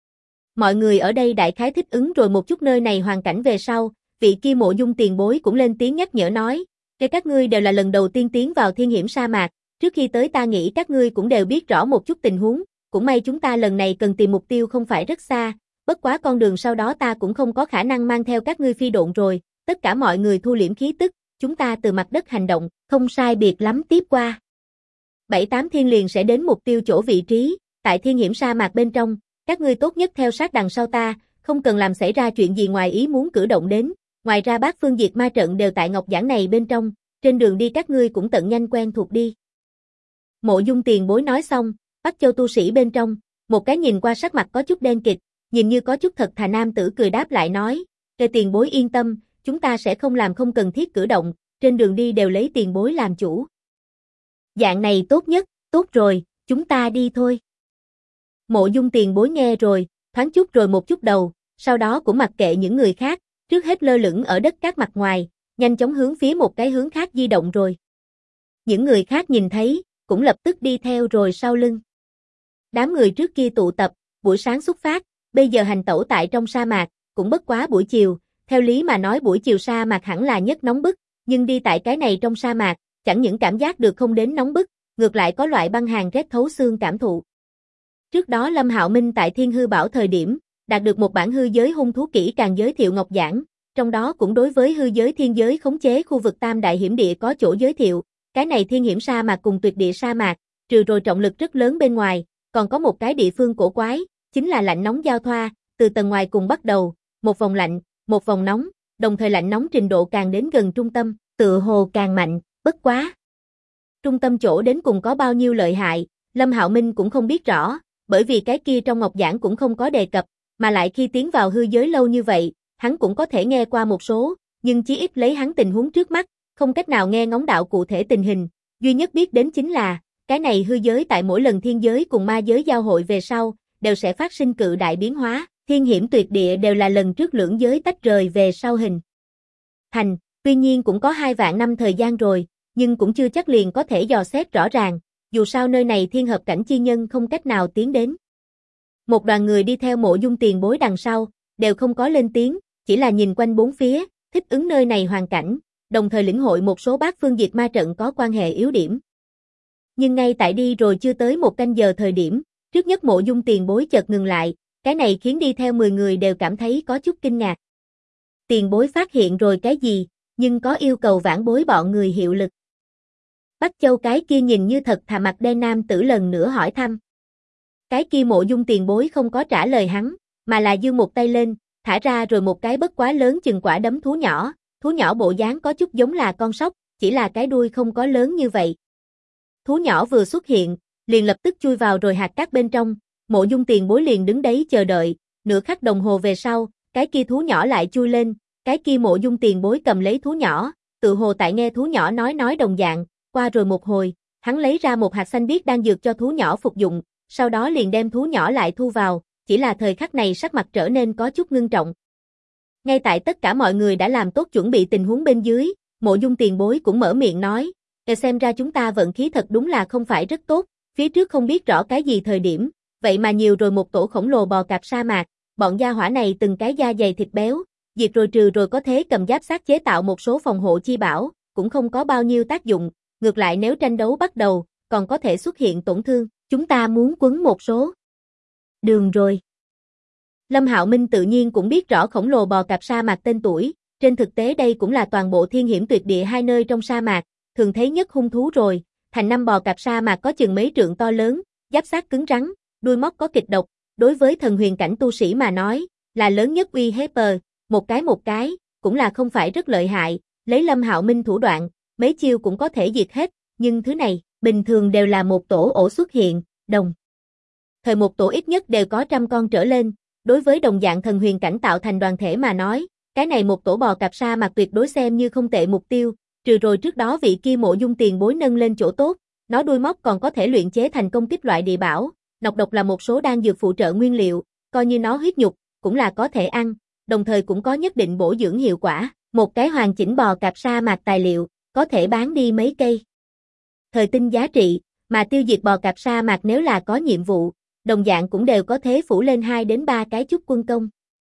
Speaker 1: Mọi người ở đây đại khái thích ứng rồi một chút nơi này hoàn cảnh về sau, vị kia Mộ Dung tiền bối cũng lên tiếng nhắc nhở nói, các ngươi đều là lần đầu tiên tiến vào thiên hiểm sa mạc, trước khi tới ta nghĩ các ngươi cũng đều biết rõ một chút tình huống, cũng may chúng ta lần này cần tìm mục tiêu không phải rất xa, bất quá con đường sau đó ta cũng không có khả năng mang theo các ngươi phi độn rồi, tất cả mọi người thu liễm khí tức, chúng ta từ mặt đất hành động, không sai biệt lắm tiếp qua 7-8 thiên liền sẽ đến mục tiêu chỗ vị trí, tại thiên hiểm sa mạc bên trong, các ngươi tốt nhất theo sát đằng sau ta, không cần làm xảy ra chuyện gì ngoài ý muốn cử động đến, ngoài ra bát phương diệt ma trận đều tại ngọc giảng này bên trong, trên đường đi các ngươi cũng tận nhanh quen thuộc đi. Mộ Dung tiền bối nói xong, Bắc Châu tu sĩ bên trong, một cái nhìn qua sắc mặt có chút đen kịt, nhìn như có chút thật thà nam tử cười đáp lại nói, "Kẻ tiền bối yên tâm, chúng ta sẽ không làm không cần thiết cử động, trên đường đi đều lấy tiền bối làm chủ." Dạng này tốt nhất, tốt rồi, chúng ta đi thôi. Mộ Dung tiền bối nghe rồi, thoáng chút rồi một chút đầu, sau đó cũng mặc kệ những người khác, trước hết lơ lửng ở đất cát mặt ngoài, nhanh chóng hướng phía một cái hướng khác di động rồi. Những người khác nhìn thấy, cũng lập tức đi theo rồi sau lưng. Đám người trước kia tụ tập, buổi sáng xuất phát, bây giờ hành tẩu tại trong sa mạc, cũng bất quá buổi chiều, theo lý mà nói buổi chiều sa mạc hẳn là nhất nóng bức, nhưng đi tại cái này trong sa mạc, chẳng những cảm giác được không đến nóng bức, ngược lại có loại băng hàn rét thấu xương cảm thụ. Trước đó Lâm Hạo Minh tại Thiên Hư Bảo thời điểm, đạt được một bản hư giới hung thú kỹ càng giới thiệu ngọc giảng, trong đó cũng đối với hư giới thiên giới khống chế khu vực tam đại hiểm địa có chỗ giới thiệu, cái này thiên hiểm sa mạc cùng tuyệt địa sa mạc, trừ rồi trọng lực rất lớn bên ngoài, còn có một cái địa phương cổ quái, chính là lạnh nóng giao thoa, từ tầng ngoài cùng bắt đầu, một vòng lạnh, một vòng nóng, đồng thời lạnh nóng trình độ càng đến gần trung tâm, tựa hồ càng mạnh, bất quá. Trung tâm chỗ đến cùng có bao nhiêu lợi hại, Lâm Hạo Minh cũng không biết rõ, bởi vì cái kia trong ngọc giảng cũng không có đề cập, mà lại khi tiến vào hư giới lâu như vậy, hắn cũng có thể nghe qua một số, nhưng chí ít lấy hắn tình huống trước mắt, không cách nào nghe ngóng đạo cụ thể tình hình, duy nhất biết đến chính là, cái này hư giới tại mỗi lần thiên giới cùng ma giới giao hội về sau, đều sẽ phát sinh cự đại biến hóa, thiên hiểm tuyệt địa đều là lần trước lưỡng giới tách rời về sau hình thành, tuy nhiên cũng có 2 vạn năm thời gian rồi, nhưng cũng chưa chắc liền có thể dò xét rõ ràng, dù sao nơi này thiên hợp cảnh chi nhân không cách nào tiến đến. Một đoàn người đi theo Mộ Dung tiền bối đằng sau, đều không có lên tiếng, chỉ là nhìn quanh bốn phía, thích ứng nơi này hoàn cảnh, đồng thời lĩnh hội một số bát phương diệt ma trận có quan hệ yếu điểm. Nhưng ngay tại đi rồi chưa tới một canh giờ thời điểm, trước nhất Mộ Dung tiền bối chợt ngừng lại, cái này khiến đi theo 10 người đều cảm thấy có chút kinh ngạc. Tiền bối phát hiện rồi cái gì, nhưng có yêu cầu vãn bối bọn người hiệu lực. Bắc Châu cái kia nhìn như thật thà mặt đen nam tử lần nữa hỏi thăm. Cái kia Mộ Dung tiền bối không có trả lời hắn, mà là giơ một tay lên, thả ra rồi một cái bất quá lớn chừng quả đấm thú nhỏ bộ dáng có chút giống là con sóc, chỉ là cái đuôi không có lớn như vậy. Thú nhỏ vừa xuất hiện, liền lập tức chui vào rồi hạt cát bên trong, Mộ Dung tiền bối liền đứng đấy chờ đợi, nửa khắc đồng hồ về sau, cái kia thú nhỏ lại chui lên, cái kia Mộ Dung tiền bối cầm lấy thú nhỏ, tự hồ tại nghe thú nhỏ nói đồng dạng, qua rồi một hồi, hắn lấy ra một hạt xanh biếc đang dược cho thú nhỏ phục dụng, sau đó liền đem thú nhỏ lại thu vào, chỉ là thời khắc này sắc mặt trở nên có chút ngưng trọng. Ngay tại tất cả mọi người đã làm tốt chuẩn bị tình huống bên dưới, Mộ Dung tiền bối cũng mở miệng nói, xem ra chúng ta vận khí thật đúng là không phải rất tốt, phía trước không biết rõ cái gì thời điểm, vậy mà nhiều rồi một tổ khổng lồ bò cạp sa mạc, bọn gia hỏa này từng cái da dày thịt béo, diệt rồi trừ rồi có thế cầm giáp xác chế tạo một số phòng hộ chi bảo, cũng không có bao nhiêu tác dụng, ngược lại nếu tranh đấu bắt đầu, còn có thể xuất hiện tổn thương, chúng ta muốn quấn một số đường rồi. Lâm Hạo Minh tự nhiên cũng biết rõ khổng lồ bò cạp sa mạc tên tuổi, trên thực tế đây cũng là toàn bộ thiên hiểm tuyệt địa hai nơi trong sa mạc, thường thấy nhất hung thú rồi, thành năm bò cạp sa mạc có chừng mấy trượng to lớn, giáp xác cứng rắn, đuôi móc có kịch độc, đối với thần huyền cảnh tu sĩ mà nói, là lớn nhất uy hiếp, một cái, cũng là không phải rất lợi hại, lấy Lâm Hạo Minh thủ đoạn, mấy chiêu cũng có thể diệt hết, nhưng thứ này, bình thường đều là một tổ ổ xuất hiện, đồng thời một tổ ít nhất đều có 100 con trở lên, đối với đồng dạng thần huyền cảnh tạo thành đoàn thể mà nói, cái này một tổ bò cạp sa mạc tuyệt đối xem như không tệ mục tiêu, trừ rồi trước đó vị kia Mộ Dung tiền bối nâng lên chỗ tốt, nó đuôi móc còn có thể luyện chế thành công kích loại địa bảo, nọc độc là một số đan dược phụ trợ nguyên liệu, coi như nó huyết nhục, cũng là có thể ăn, đồng thời cũng có nhất định bổ dưỡng hiệu quả, một cái hoàn chỉnh bò cạp sa mạc tài liệu, có thể bán đi mấy cây thời tinh giá trị, mà tiêu diệt bò cạp sa mạc nếu là có nhiệm vụ, đồng dạng cũng đều có thế phủ lên 2 đến 3 cái chút quân công.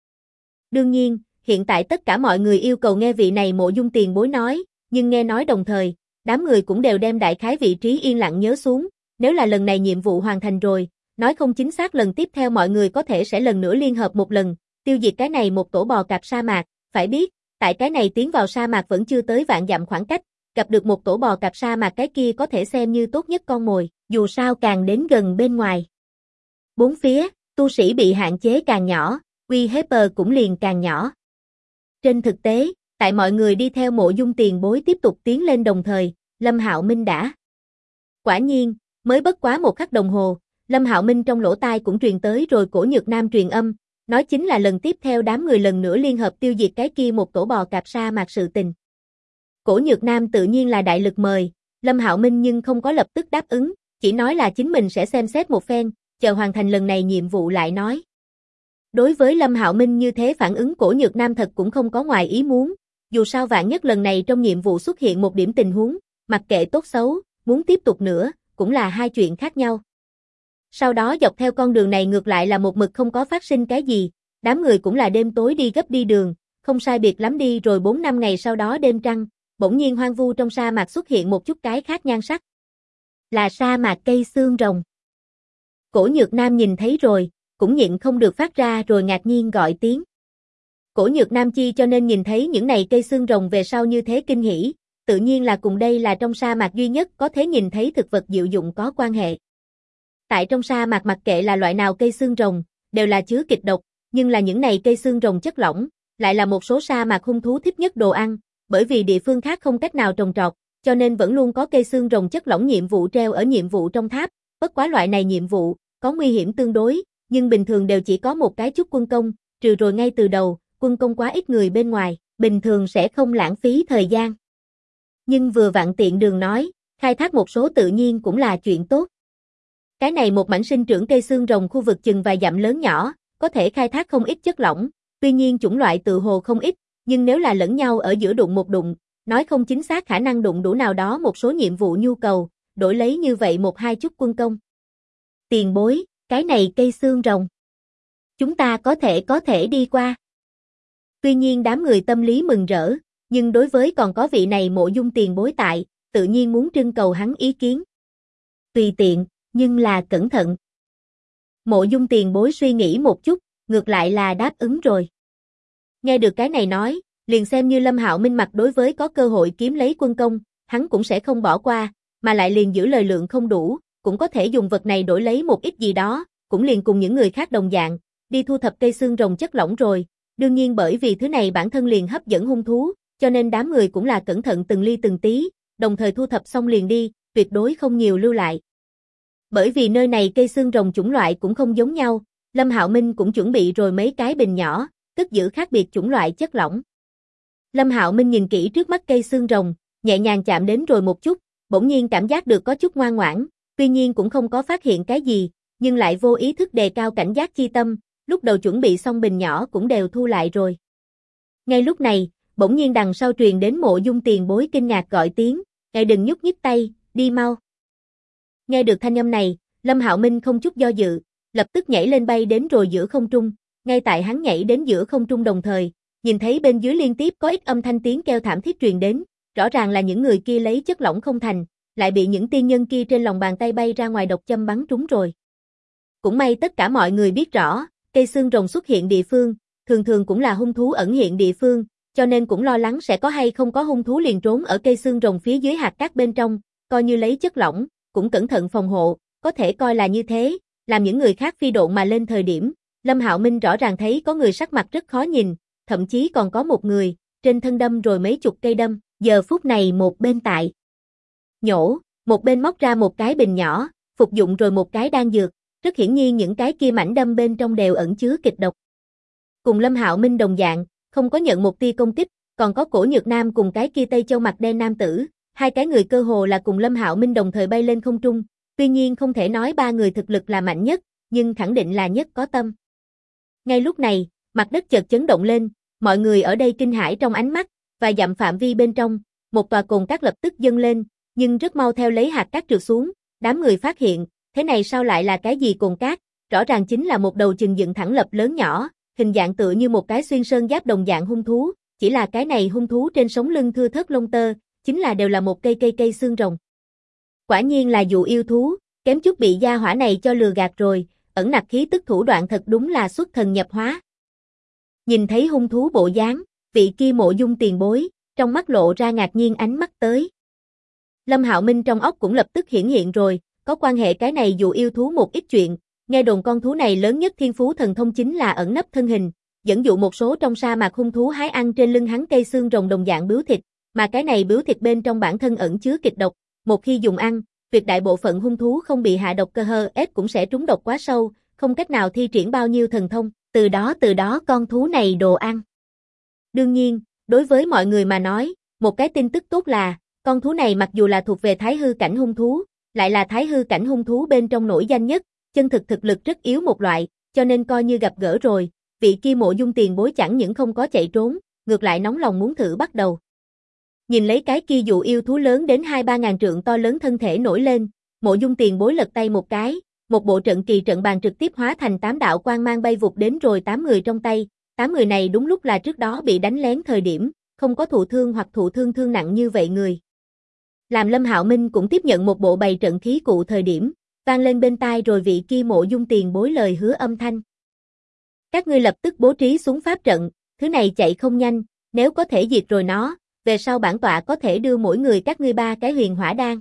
Speaker 1: Đương nhiên, hiện tại tất cả mọi người yêu cầu nghe vị này Mộ Dung tiền bối nói, nhưng nghe nói đồng thời, đám người cũng đều đem đại khái vị trí yên lặng nhớ xuống, nếu là lần này nhiệm vụ hoàn thành rồi, nói không chính xác lần tiếp theo mọi người có thể sẽ lần nữa liên hợp một lần, tiêu diệt cái này một tổ bò cạp sa mạc, phải biết, tại cái này tiến vào sa mạc vẫn chưa tới vạn dặm khoảng cách, gặp được một tổ bò cạp sa mạc cái kia có thể xem như tốt nhất con mồi, dù sao càng đến gần bên ngoài. Bốn phía, tu sĩ bị hạn chế càng nhỏ, uy hiếp cũng liền càng nhỏ. Trên thực tế, tại mọi người đi theo Mộ Dung tiền bối tiếp tục tiến lên đồng thời, Lâm Hạo Minh đã. Quả nhiên, mới bất quá một khắc đồng hồ, Lâm Hạo Minh trong lỗ tai cũng truyền tới rồi Cổ Nhược Nam truyền âm, nói chính là lần tiếp theo đám người lần nữa liên hợp tiêu diệt cái kia một tổ bò cạp sa mạc sự tình. Cổ Nhược Nam tự nhiên là đại lực mời, Lâm Hạo Minh nhưng không có lập tức đáp ứng, chỉ nói là chính mình sẽ xem xét một phen, chờ hoàn thành lần này nhiệm vụ lại nói. Đối với Lâm Hạo Minh như thế phản ứng Cổ Nhược Nam thật cũng không có ngoài ý muốn, dù sao vạn nhất lần này trong nhiệm vụ xuất hiện một điểm tình huống, mặc kệ tốt xấu, muốn tiếp tục nữa, cũng là hai chuyện khác nhau. Sau đó dọc theo con đường này ngược lại là một mực không có phát sinh cái gì, đám người cũng là đêm tối đi gấp đi đường, không sai biệt lắm đi rồi 4-5 ngày sau đó đêm trăng, bỗng nhiên hoang vu trong sa mạc xuất hiện một chút cái khác nhan sắc. Là sa mạc cây xương rồng. Cổ Nhược Nam nhìn thấy rồi, cũng nhịn không được phát ra rồi ngạc nhiên gọi tiếng. Cổ Nhược Nam chi cho nên nhìn thấy những này cây xương rồng về sau như thế kinh hỉ, tự nhiên là cùng đây là trong sa mạc duy nhất có thể nhìn thấy thực vật diệu dụng có quan hệ. Tại trong sa mạc mặc kệ là loại nào cây xương rồng, đều là chứa kịch độc, nhưng là những này cây xương rồng chất lỏng, lại là một số sa mạc hung thú thích nhất đồ ăn, bởi vì địa phương khác không cách nào trồng trọt, cho nên vẫn luôn có cây xương rồng chất lỏng nhiệm vụ treo ở nhiệm vụ trong tháp, bất quá loại này nhiệm vụ, có nguy hiểm tương đối, nhưng bình thường đều chỉ có một cái chút quân công, trừ rồi ngay từ đầu, quân công quá ít người bên ngoài, bình thường sẽ không lãng phí thời gian. Nhưng vừa vặn tiện đường nói, khai thác một số tự nhiên cũng là chuyện tốt. Cái này một mảnh sinh trưởng cây xương rồng khu vực chừng vài dặm lớn nhỏ, có thể khai thác không ít chất lỏng, tuy nhiên chủng loại tự hồ không ít, nhưng nếu là lẫn nhau ở giữa đụng một đụng, nói không chính xác khả năng đụng đủ nào đó một số nhiệm vụ nhu cầu, đổi lấy như vậy một hai chút quân công. Tiền bối, cái này cây xương rồng. Chúng ta có thể đi qua. Tuy nhiên đám người tâm lý mừng rỡ, nhưng đối với còn có vị này Mộ Dung tiền bối tại, tự nhiên muốn trưng cầu hắn ý kiến. Tùy tiện, nhưng là cẩn thận. Mộ Dung tiền bối suy nghĩ một chút, ngược lại là đáp ứng rồi. Nghe được cái này nói, Liền xem như Lâm Hạo Minh mặt đối với có cơ hội kiếm lấy quân công, hắn cũng sẽ không bỏ qua, mà lại liền giữ lời lượng không đủ, cũng có thể dùng vật này đổi lấy một ít gì đó, cũng liền cùng những người khác đồng dạng, đi thu thập cây xương rồng chất lỏng rồi. Đương nhiên bởi vì thứ này bản thân liền hấp dẫn hung thú, cho nên đám người cũng là cẩn thận từng ly từng tí, đồng thời thu thập xong liền đi, tuyệt đối không nhiều lưu lại. Bởi vì nơi này cây xương rồng chủng loại cũng không giống nhau, Lâm Hạo Minh cũng chuẩn bị rồi mấy cái bình nhỏ, cất giữ khác biệt chủng loại chất lỏng. Lâm Hạo Minh nhìn kỹ trước mắt cây xương rồng, nhẹ nhàng chạm đến rồi một chút, bỗng nhiên cảm giác được có chút ngoan ngoãn, tuy nhiên cũng không có phát hiện cái gì, nhưng lại vô ý thức đề cao cảnh giác chi tâm, lúc đầu chuẩn bị xong bình nhỏ cũng đều thu lại rồi. Ngay lúc này, bỗng nhiên đằng sau truyền đến Mộ Dung Tiền Bối kinh ngạc gọi tiếng, "Ngài đừng nhúc nhích tay, đi mau." Nghe được thanh âm này, Lâm Hạo Minh không chút do dự, lập tức nhảy lên bay đến rồi giữa không trung, ngay tại hắn nhảy đến giữa không trung đồng thời, nhìn thấy bên dưới liên tiếp có ít âm thanh tiếng kêu thảm thiết truyền đến, rõ ràng là những người kia lấy chất lỏng không thành, lại bị những tiên nhân kia trên lòng bàn tay bay ra ngoài độc châm bắn trúng rồi. Cũng may tất cả mọi người biết rõ, cây xương rồng xuất hiện địa phương, thường thường cũng là hung thú ẩn hiện địa phương, cho nên cũng lo lắng sẽ có hay không có hung thú liền trốn ở cây xương rồng phía dưới hạt cát bên trong, coi như lấy chất lỏng, cũng cẩn thận phòng hộ, có thể coi là như thế, làm những người khác phi độn mà lên thời điểm, Lâm Hạo Minh rõ ràng thấy có người sắc mặt rất khó nhìn, thậm chí còn có một người, trên thân đâm rồi mấy chục cây đâm, giờ phút này một bên tại nhổ, một bên móc ra một cái bình nhỏ, phục dụng rồi một cái đan dược, rất hiển nhiên những cái kia mảnh đâm bên trong đều ẩn chứa kịch độc. Cùng Lâm Hạo Minh đồng dạng, không có nhận một tia công kích, còn có Cổ Nhược Nam cùng cái kia Tây Châu mặt đen nam tử, hai cái người cơ hồ là cùng Lâm Hạo Minh đồng thời bay lên không trung, tuy nhiên không thể nói ba người thực lực là mạnh nhất, nhưng khẳng định là nhất có tâm. Ngay lúc này, mặt đất chợt chấn động lên, mọi người ở đây kinh hãi trong ánh mắt, và dặm phạm vi bên trong, một tòa cồn cát lập tức dâng lên, nhưng rất mau theo lấy hạt cát trượt xuống, đám người phát hiện, thế này sao lại là cái gì cồn cát, rõ ràng chính là một đầu chừng dựng thẳng lập lớn nhỏ, hình dạng tựa như một cái xuyên sơn giáp đồng dạng hung thú, chỉ là cái này hung thú trên sống lưng thưa thớt lông tơ, chính là đều là một cây xương rồng. Quả nhiên là dụ yêu thú, kém chút bị gia hỏa này cho lừa gạt rồi, ẩn nặc khí tức thủ đoạn thật đúng là xuất thần nhập hóa. Nhìn thấy hung thú bộ dáng, vị kia Mộ Dung Tiền Bối, trong mắt lộ ra ngạc nhiên ánh mắt tới. Lâm Hạo Minh trong óc cũng lập tức hiển hiện rồi, có quan hệ cái này dụ yêu thú một ít chuyện, nghe đồn con thú này lớn nhất thiên phú thần thông chính là ẩn nấp thân hình, dẫn dụ một số trong sa mạc hung thú hái ăn trên lưng hắn cây xương rồng đồng dạng bướu thịt, mà cái này bướu thịt bên trong bản thân ẩn chứa kịch độc, một khi dùng ăn, tuyệt đại bộ phận hung thú không bị hạ độc cơ hơ ết cũng sẽ trúng độc quá sâu, không cách nào thi triển bao nhiêu thần thông, từ đó con thú này đồ ăn. Đương nhiên, đối với mọi người mà nói, một cái tin tức tốt là, con thú này mặc dù là thuộc về thái hư cảnh hung thú, lại là thái hư cảnh hung thú bên trong nổi danh nhất, chân thực lực rất yếu một loại, cho nên coi như gặp gỡ rồi, vị kia Mộ Dung Tiền Bối chẳng những không có chạy trốn, ngược lại nóng lòng muốn thử bắt đầu. Nhìn lấy cái kia dụ yêu thú lớn đến 2-3 ngàn trượng to lớn thân thể nổi lên, Mộ Dung Tiền Bối lật tay một cái, một bộ trận kỳ trận bàn trực tiếp hóa thành 8 đạo quang mang bay vụt đến rồi 8 người trong tay, 8 người này đúng lúc là trước đó bị đánh lén thời điểm, không có thụ thương hoặc thụ thương thương nặng như vậy người. Làm Lâm Hạo Minh cũng tiếp nhận một bộ bày trận khí cụ thời điểm, vang lên bên tai rồi vị kia Mộ Dung Tiền Bối lời hứa âm thanh. Các ngươi lập tức bố trí xuống pháp trận, thứ này chạy không nhanh, nếu có thể diệt rồi nó, về sau bản tọa có thể đưa mỗi người các ngươi 3 cái huyền hỏa đan.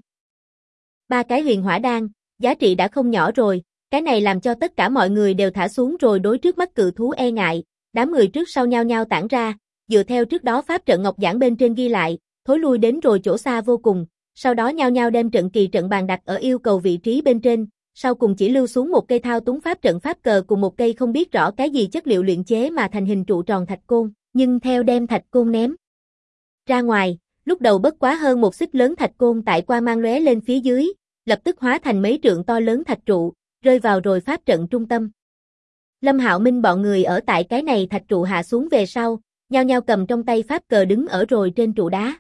Speaker 1: 3 cái huyền hỏa đan, giá trị đã không nhỏ rồi, cái này làm cho tất cả mọi người đều thả xuống rồi đối trước mắt cự thú e ngại, đám người trước sau nhau nhau tản ra, dựa theo trước đó pháp trận ngọc giảng bên trên ghi lại, thối lui đến rồi chỗ xa vô cùng, sau đó nhau nhau đem trận kỳ trận bàn đặt ở yêu cầu vị trí bên trên, sau cùng chỉ lưu xuống một cây thao túng pháp trận pháp cờ cùng một cây không biết rõ cái gì chất liệu luyện chế mà thành hình trụ tròn thạch côn, nhưng theo đem thạch côn ném ra ngoài, lúc đầu bất quá hơn một xích lớn thạch côn tại qua mang lóe lên phía dưới, lập tức hóa thành mấy trượng to lớn thạch trụ, rơi vào rồi pháp trận trung tâm. Lâm Hạo Minh bọn người ở tại cái này thạch trụ hạ xuống về sau, nhao nhao cầm trong tay pháp cờ đứng ở rồi trên trụ đá.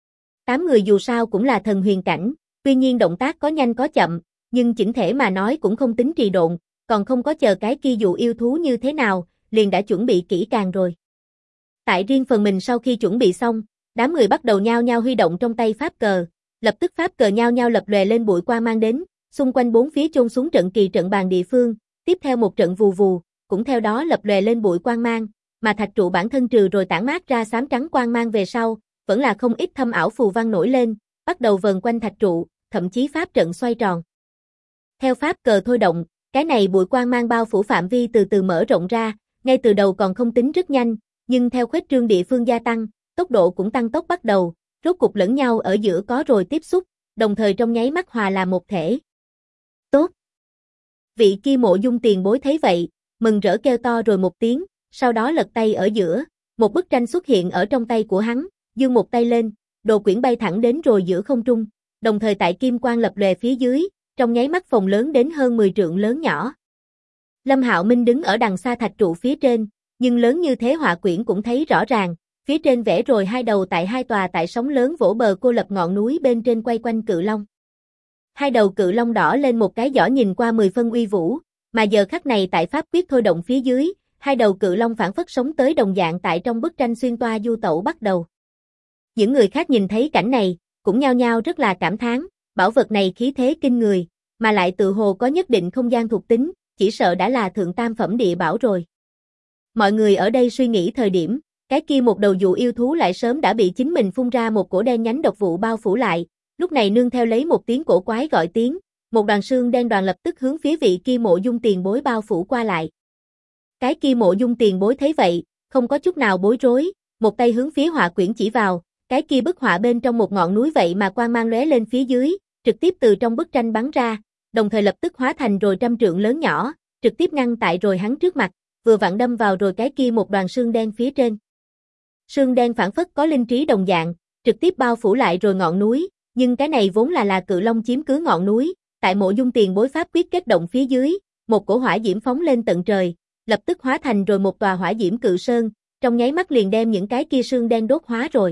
Speaker 1: 8 người dù sao cũng là thần huyền cảnh, tuy nhiên động tác có nhanh có chậm, nhưng chỉnh thể mà nói cũng không tính trì độn, còn không có chờ cái kia dụ yêu thú như thế nào, liền đã chuẩn bị kỹ càng rồi. Tại riêng phần mình sau khi chuẩn bị xong, đám người bắt đầu nhao nhao huy động trong tay pháp cờ, lập tức pháp cờ nhao nhao lập lòe lên bụi quang mang đến, xung quanh bốn phía chôn xuống trận kỳ trận bàn địa phương, tiếp theo một trận vù vù, cũng theo đó lập lòe lên bụi quang mang, mà thạch trụ bản thân trừ rồi tản mát ra xám trắng quang mang về sau, vẫn là không ít thâm ảo phù văn nổi lên, bắt đầu vờn quanh thạch trụ, thậm chí pháp trận xoay tròn. Theo pháp cờ thôi động, cái này bụi quang mang bao phủ phạm vi từ từ mở rộng ra, ngay từ đầu còn không tính rất nhanh, nhưng theo khuếch trương địa phương gia tăng, tốc độ cũng tăng tốc bắt đầu, rốt cục lẫn nhau ở giữa có rồi tiếp xúc, đồng thời trong nháy mắt hòa là một thể. Tốt! Vị kia Mộ Dung tiền bối thấy vậy, mừng rỡ kêu to rồi một tiếng, sau đó lật tay ở giữa, một bức tranh xuất hiện ở trong tay của hắn, giương một tay lên, đồ quyển bay thẳng đến rồi giữa không trung, đồng thời tại kim quang lập lòe phía dưới, trong nháy mắt phòng lớn đến hơn 10 trượng lớn nhỏ. Lâm Hạo Minh đứng ở đằng xa thạch trụ phía trên, nhưng lớn như thế họa quyển cũng thấy rõ ràng, phía trên vẽ rồi hai đầu tại hai tòa tại sóng lớn vỗ bờ cô lập ngọn núi bên trên quay quanh cự long. Hai đầu cự long đỏ lên một cái giỏ nhìn qua 10 phân uy vũ, mà giờ khắc này tại pháp quyết thôi động phía dưới, hai đầu cự long phản phất sống tới đồng dạng tại trong bức tranh xuyên toa du tẩu bắt đầu. Những người khác nhìn thấy cảnh này, cũng nhao nhao rất là cảm thán, bảo vật này khí thế kinh người, mà lại tự hồ có nhất định không gian thuộc tính, chỉ sợ đã là thượng tam phẩm địa bảo rồi. Mọi người ở đây suy nghĩ thời điểm, cái kia một đầu dụ yêu thú lại sớm đã bị chính mình phun ra một cổ đen nhánh độc vụ bao phủ lại, lúc này nương theo lấy một tiếng cổ quái gọi tiếng, một đoàn xương đen đoàn lập tức hướng phía vị kia Mộ Dung tiền bối bao phủ qua lại. Cái kia Mộ Dung tiền bối thấy vậy, không có chút nào bối rối, một tay hướng phía họa quyển chỉ vào, cái kia bức họa bên trong một ngọn núi vậy mà quang mang lóe lên phía dưới, trực tiếp từ trong bức tranh bắn ra, đồng thời lập tức hóa thành rồi trăm trượng lớn nhỏ, trực tiếp ngăn tại rồi hắn trước mặt, vừa vặn đâm vào rồi cái kia một đoàn xương đen phía trên. Sương đen phản phất có linh trí đồng dạng, trực tiếp bao phủ lại rồi ngọn núi, nhưng cái này vốn là cự long chiếm cứ ngọn núi, tại Mộ Dung tiền bối pháp quyết kết động phía dưới, một cổ hỏa diễm phóng lên tận trời, lập tức hóa thành rồi một tòa hỏa diễm cự sơn, trong nháy mắt liền đem những cái kia sương đen đốt hóa rồi.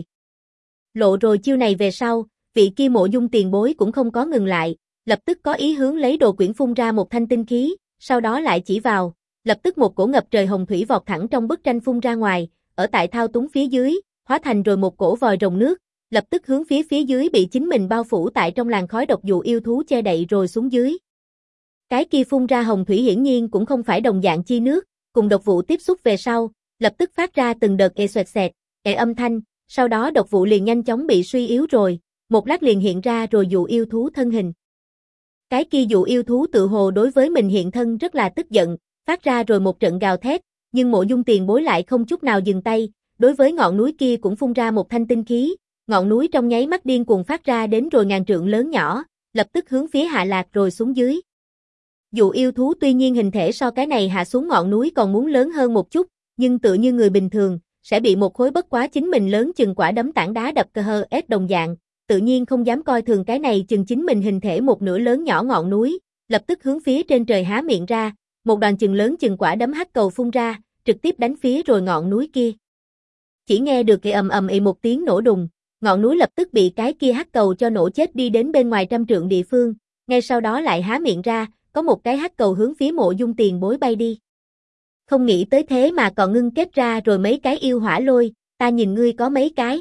Speaker 1: Lộ rồi chiêu này về sau, vị kia Mộ Dung tiền bối cũng không có ngừng lại, lập tức có ý hướng lấy đồ quyển phun ra một thanh tinh khí, sau đó lại chỉ vào, lập tức một cổ ngập trời hồng thủy vọt thẳng trong bức tranh phun ra ngoài, ở tại thao túng phía dưới, hóa thành rồi một cổ vòi rồng nước, lập tức hướng phía dưới bị chính mình bao phủ tại trong làn khói độc dụ yêu thú che đậy rồi xuống dưới. Cái kia phun ra hồng thủy hiển nhiên cũng không phải đồng dạng chi nước, cùng độc vụ tiếp xúc về sau, lập tức phát ra từng đợt xoẹt xẹt, âm thanh, sau đó độc vụ liền nhanh chóng bị suy yếu rồi, một lát liền hiện ra rồi dụ yêu thú thân hình. Cái kia dụ yêu thú tự hồ đối với mình hiện thân rất là tức giận, phát ra rồi một trận gào thét, nhưng Mộ Dung tiền bối lại không chút nào dừng tay, đối với ngọn núi kia cũng phun ra một thanh tinh khí, ngọn núi trong nháy mắt điên cuồng phát ra đến rồi ngàn trượng lớn nhỏ, lập tức hướng phía hạ lạc rồi xuống dưới. Dụ yêu thú tuy nhiên hình thể so cái này hạ xuống ngọn núi còn muốn lớn hơn một chút, nhưng tự như người bình thường, sẽ bị một khối bất quá chính mình lớn chừng quả đấm tảng đá đập ét đồng dạng, tự nhiên không dám coi thường cái này chừng chính mình hình thể một nửa lớn nhỏ ngọn núi, lập tức hướng phía trên trời há miệng ra, một đoàn chừng lớn chừng quả đấm hắc cầu phun ra, trực tiếp đánh phía rồi ngọn núi kia. Chỉ nghe được cái ầm ầm một tiếng nổ đùng, ngọn núi lập tức bị cái kia hắc cầu cho nổ chết đi đến bên ngoài trăm trượng địa phương, ngay sau đó lại há miệng ra, có một cái hắc cầu hướng phía Mộ Dung tiền bối bay đi. Không nghĩ tới thế mà còn ngưng kết ra rồi mấy cái yêu hỏa lôi, ta nhìn ngươi có mấy cái.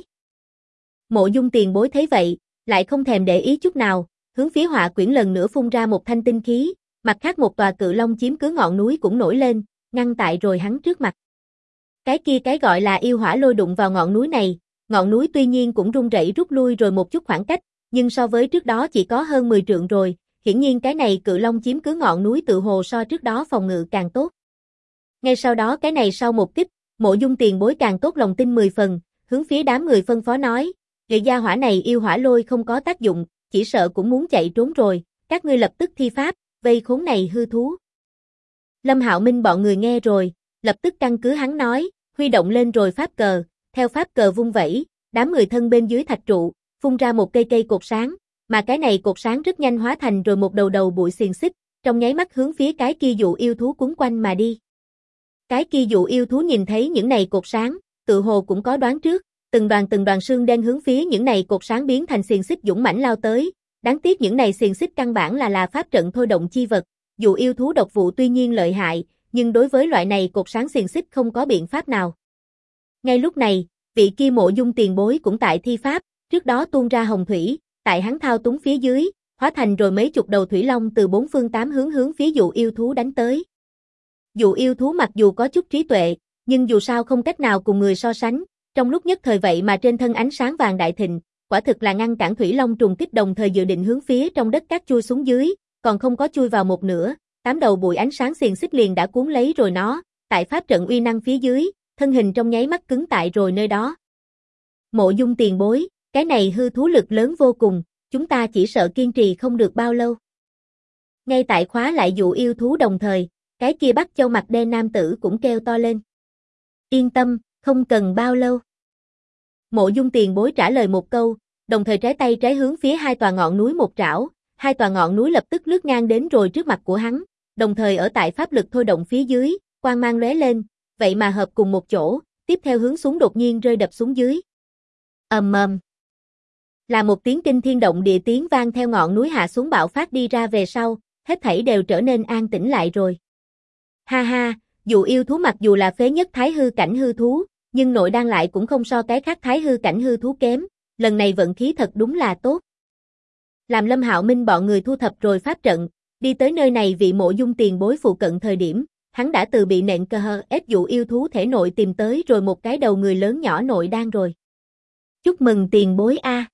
Speaker 1: Mộ Dung tiền bối thấy vậy, lại không thèm để ý chút nào, hướng phía họa quyển lần nữa phun ra một thanh tinh khí, mặt khác một tòa cự long chiếm cứ ngọn núi cũng nổi lên, ngăn tại rồi hắn trước mặt. Cái kia cái gọi là yêu hỏa lôi đụng vào ngọn núi này, ngọn núi tuy nhiên cũng rung rẩy rút lui rồi một chút khoảng cách, nhưng so với trước đó chỉ có hơn 10 trượng rồi, hiển nhiên cái này cự long chiếm cứ ngọn núi tự hồ so trước đó phòng ngự càng tốt. Ngay sau đó cái này sau một kích, Mộ Dung tiền bối càng tốt lòng tin 10 phần, hướng phía đám người phân phó nói, "Người gia hỏa này yêu hỏa lôi không có tác dụng, chỉ sợ cũng muốn chạy trốn rồi, các ngươi lập tức thi pháp, vây khốn này hư thú." Lâm Hạo Minh bọn người nghe rồi, lập tức căn cứ hắn nói, huy động lên rồi pháp cờ, theo pháp cờ vung vẩy, đám người thân bên dưới thạch trụ, phun ra một cây cột sáng, mà cái này cột sáng rất nhanh hóa thành rồi một đầu bụi xiềng xích, trong nháy mắt hướng phía cái kia dụ yêu thú cuốn quanh mà đi. Cái kia dụ yêu thú nhìn thấy những này cột sáng, tự hồ cũng có đoán trước, từng đoàn sương đen hướng phía những này cột sáng biến thành xiềng xích dũng mãnh lao tới, đáng tiếc những này xiềng xích căn bản là pháp trận thôi động chi vật, dụ yêu thú độc vụ tuy nhiên lợi hại, nhưng đối với loại này cột sáng xiềng xích không có biện pháp nào. Ngay lúc này, vị kia Mộ Dung tiền bối cũng tại thi pháp, trước đó tuôn ra hồng thủy, tại hắn thao túng phía dưới, hóa thành rồi mấy chục đầu thủy long từ bốn phương tám hướng hướng phía dụ yêu thú đánh tới. Dụ yêu thú mặc dù có chút trí tuệ, nhưng dù sao không cách nào cùng người so sánh, trong lúc nhất thời vậy mà trên thân ánh sáng vàng đại thịnh, quả thực là ngăn cản Thủy Long trùng kích đồng thời dự định hướng phía trong đất cát chui xuống dưới, còn không có chui vào một nửa, 8 đầu bụi ánh sáng xiềng xích liền đã cuốn lấy rồi nó, tại pháp trận uy năng phía dưới, thân hình trong nháy mắt cứng tại rồi nơi đó. Mộ Dung tiền bối, cái này hư thú lực lớn vô cùng, chúng ta chỉ sợ kiên trì không được bao lâu. Ngay tại khóa lại dụ yêu thú đồng thời, cái kia Bắc Châu mặt đen nam tử cũng kêu to lên. Yên tâm, không cần bao lâu. Mộ Dung tiền bối trả lời một câu, đồng thời trái tay trái hướng phía hai tòa ngọn núi một trảo, hai tòa ngọn núi lập tức lướt ngang đến rồi trước mặt của hắn, đồng thời ở tại pháp lực thôi động phía dưới, quang mang lóe lên, vậy mà hợp cùng một chỗ, tiếp theo hướng xuống đột nhiên rơi đập xuống dưới. Ầm ầm. Là một tiếng kinh thiên động địa tiếng vang theo ngọn núi hạ xuống bạo phát đi ra về sau, hết thảy đều trở nên an tĩnh lại rồi. Ha ha, dụ yêu thú mặc dù là phế nhất thái hư cảnh hư thú, nhưng nội đan lại cũng không so cái khác thái hư cảnh hư thú kém, lần này vận khí thật đúng là tốt. Làm Lâm Hạo Minh bọn người thu thập rồi pháp trận, đi tới nơi này vị Mộ Dung tiền bối phụ cận thời điểm, hắn đã từ bị nện cơ hờ ép dụ yêu thú thể nội tìm tới rồi một cái đầu người lớn nhỏ nội đan rồi. Chúc mừng tiền bối a.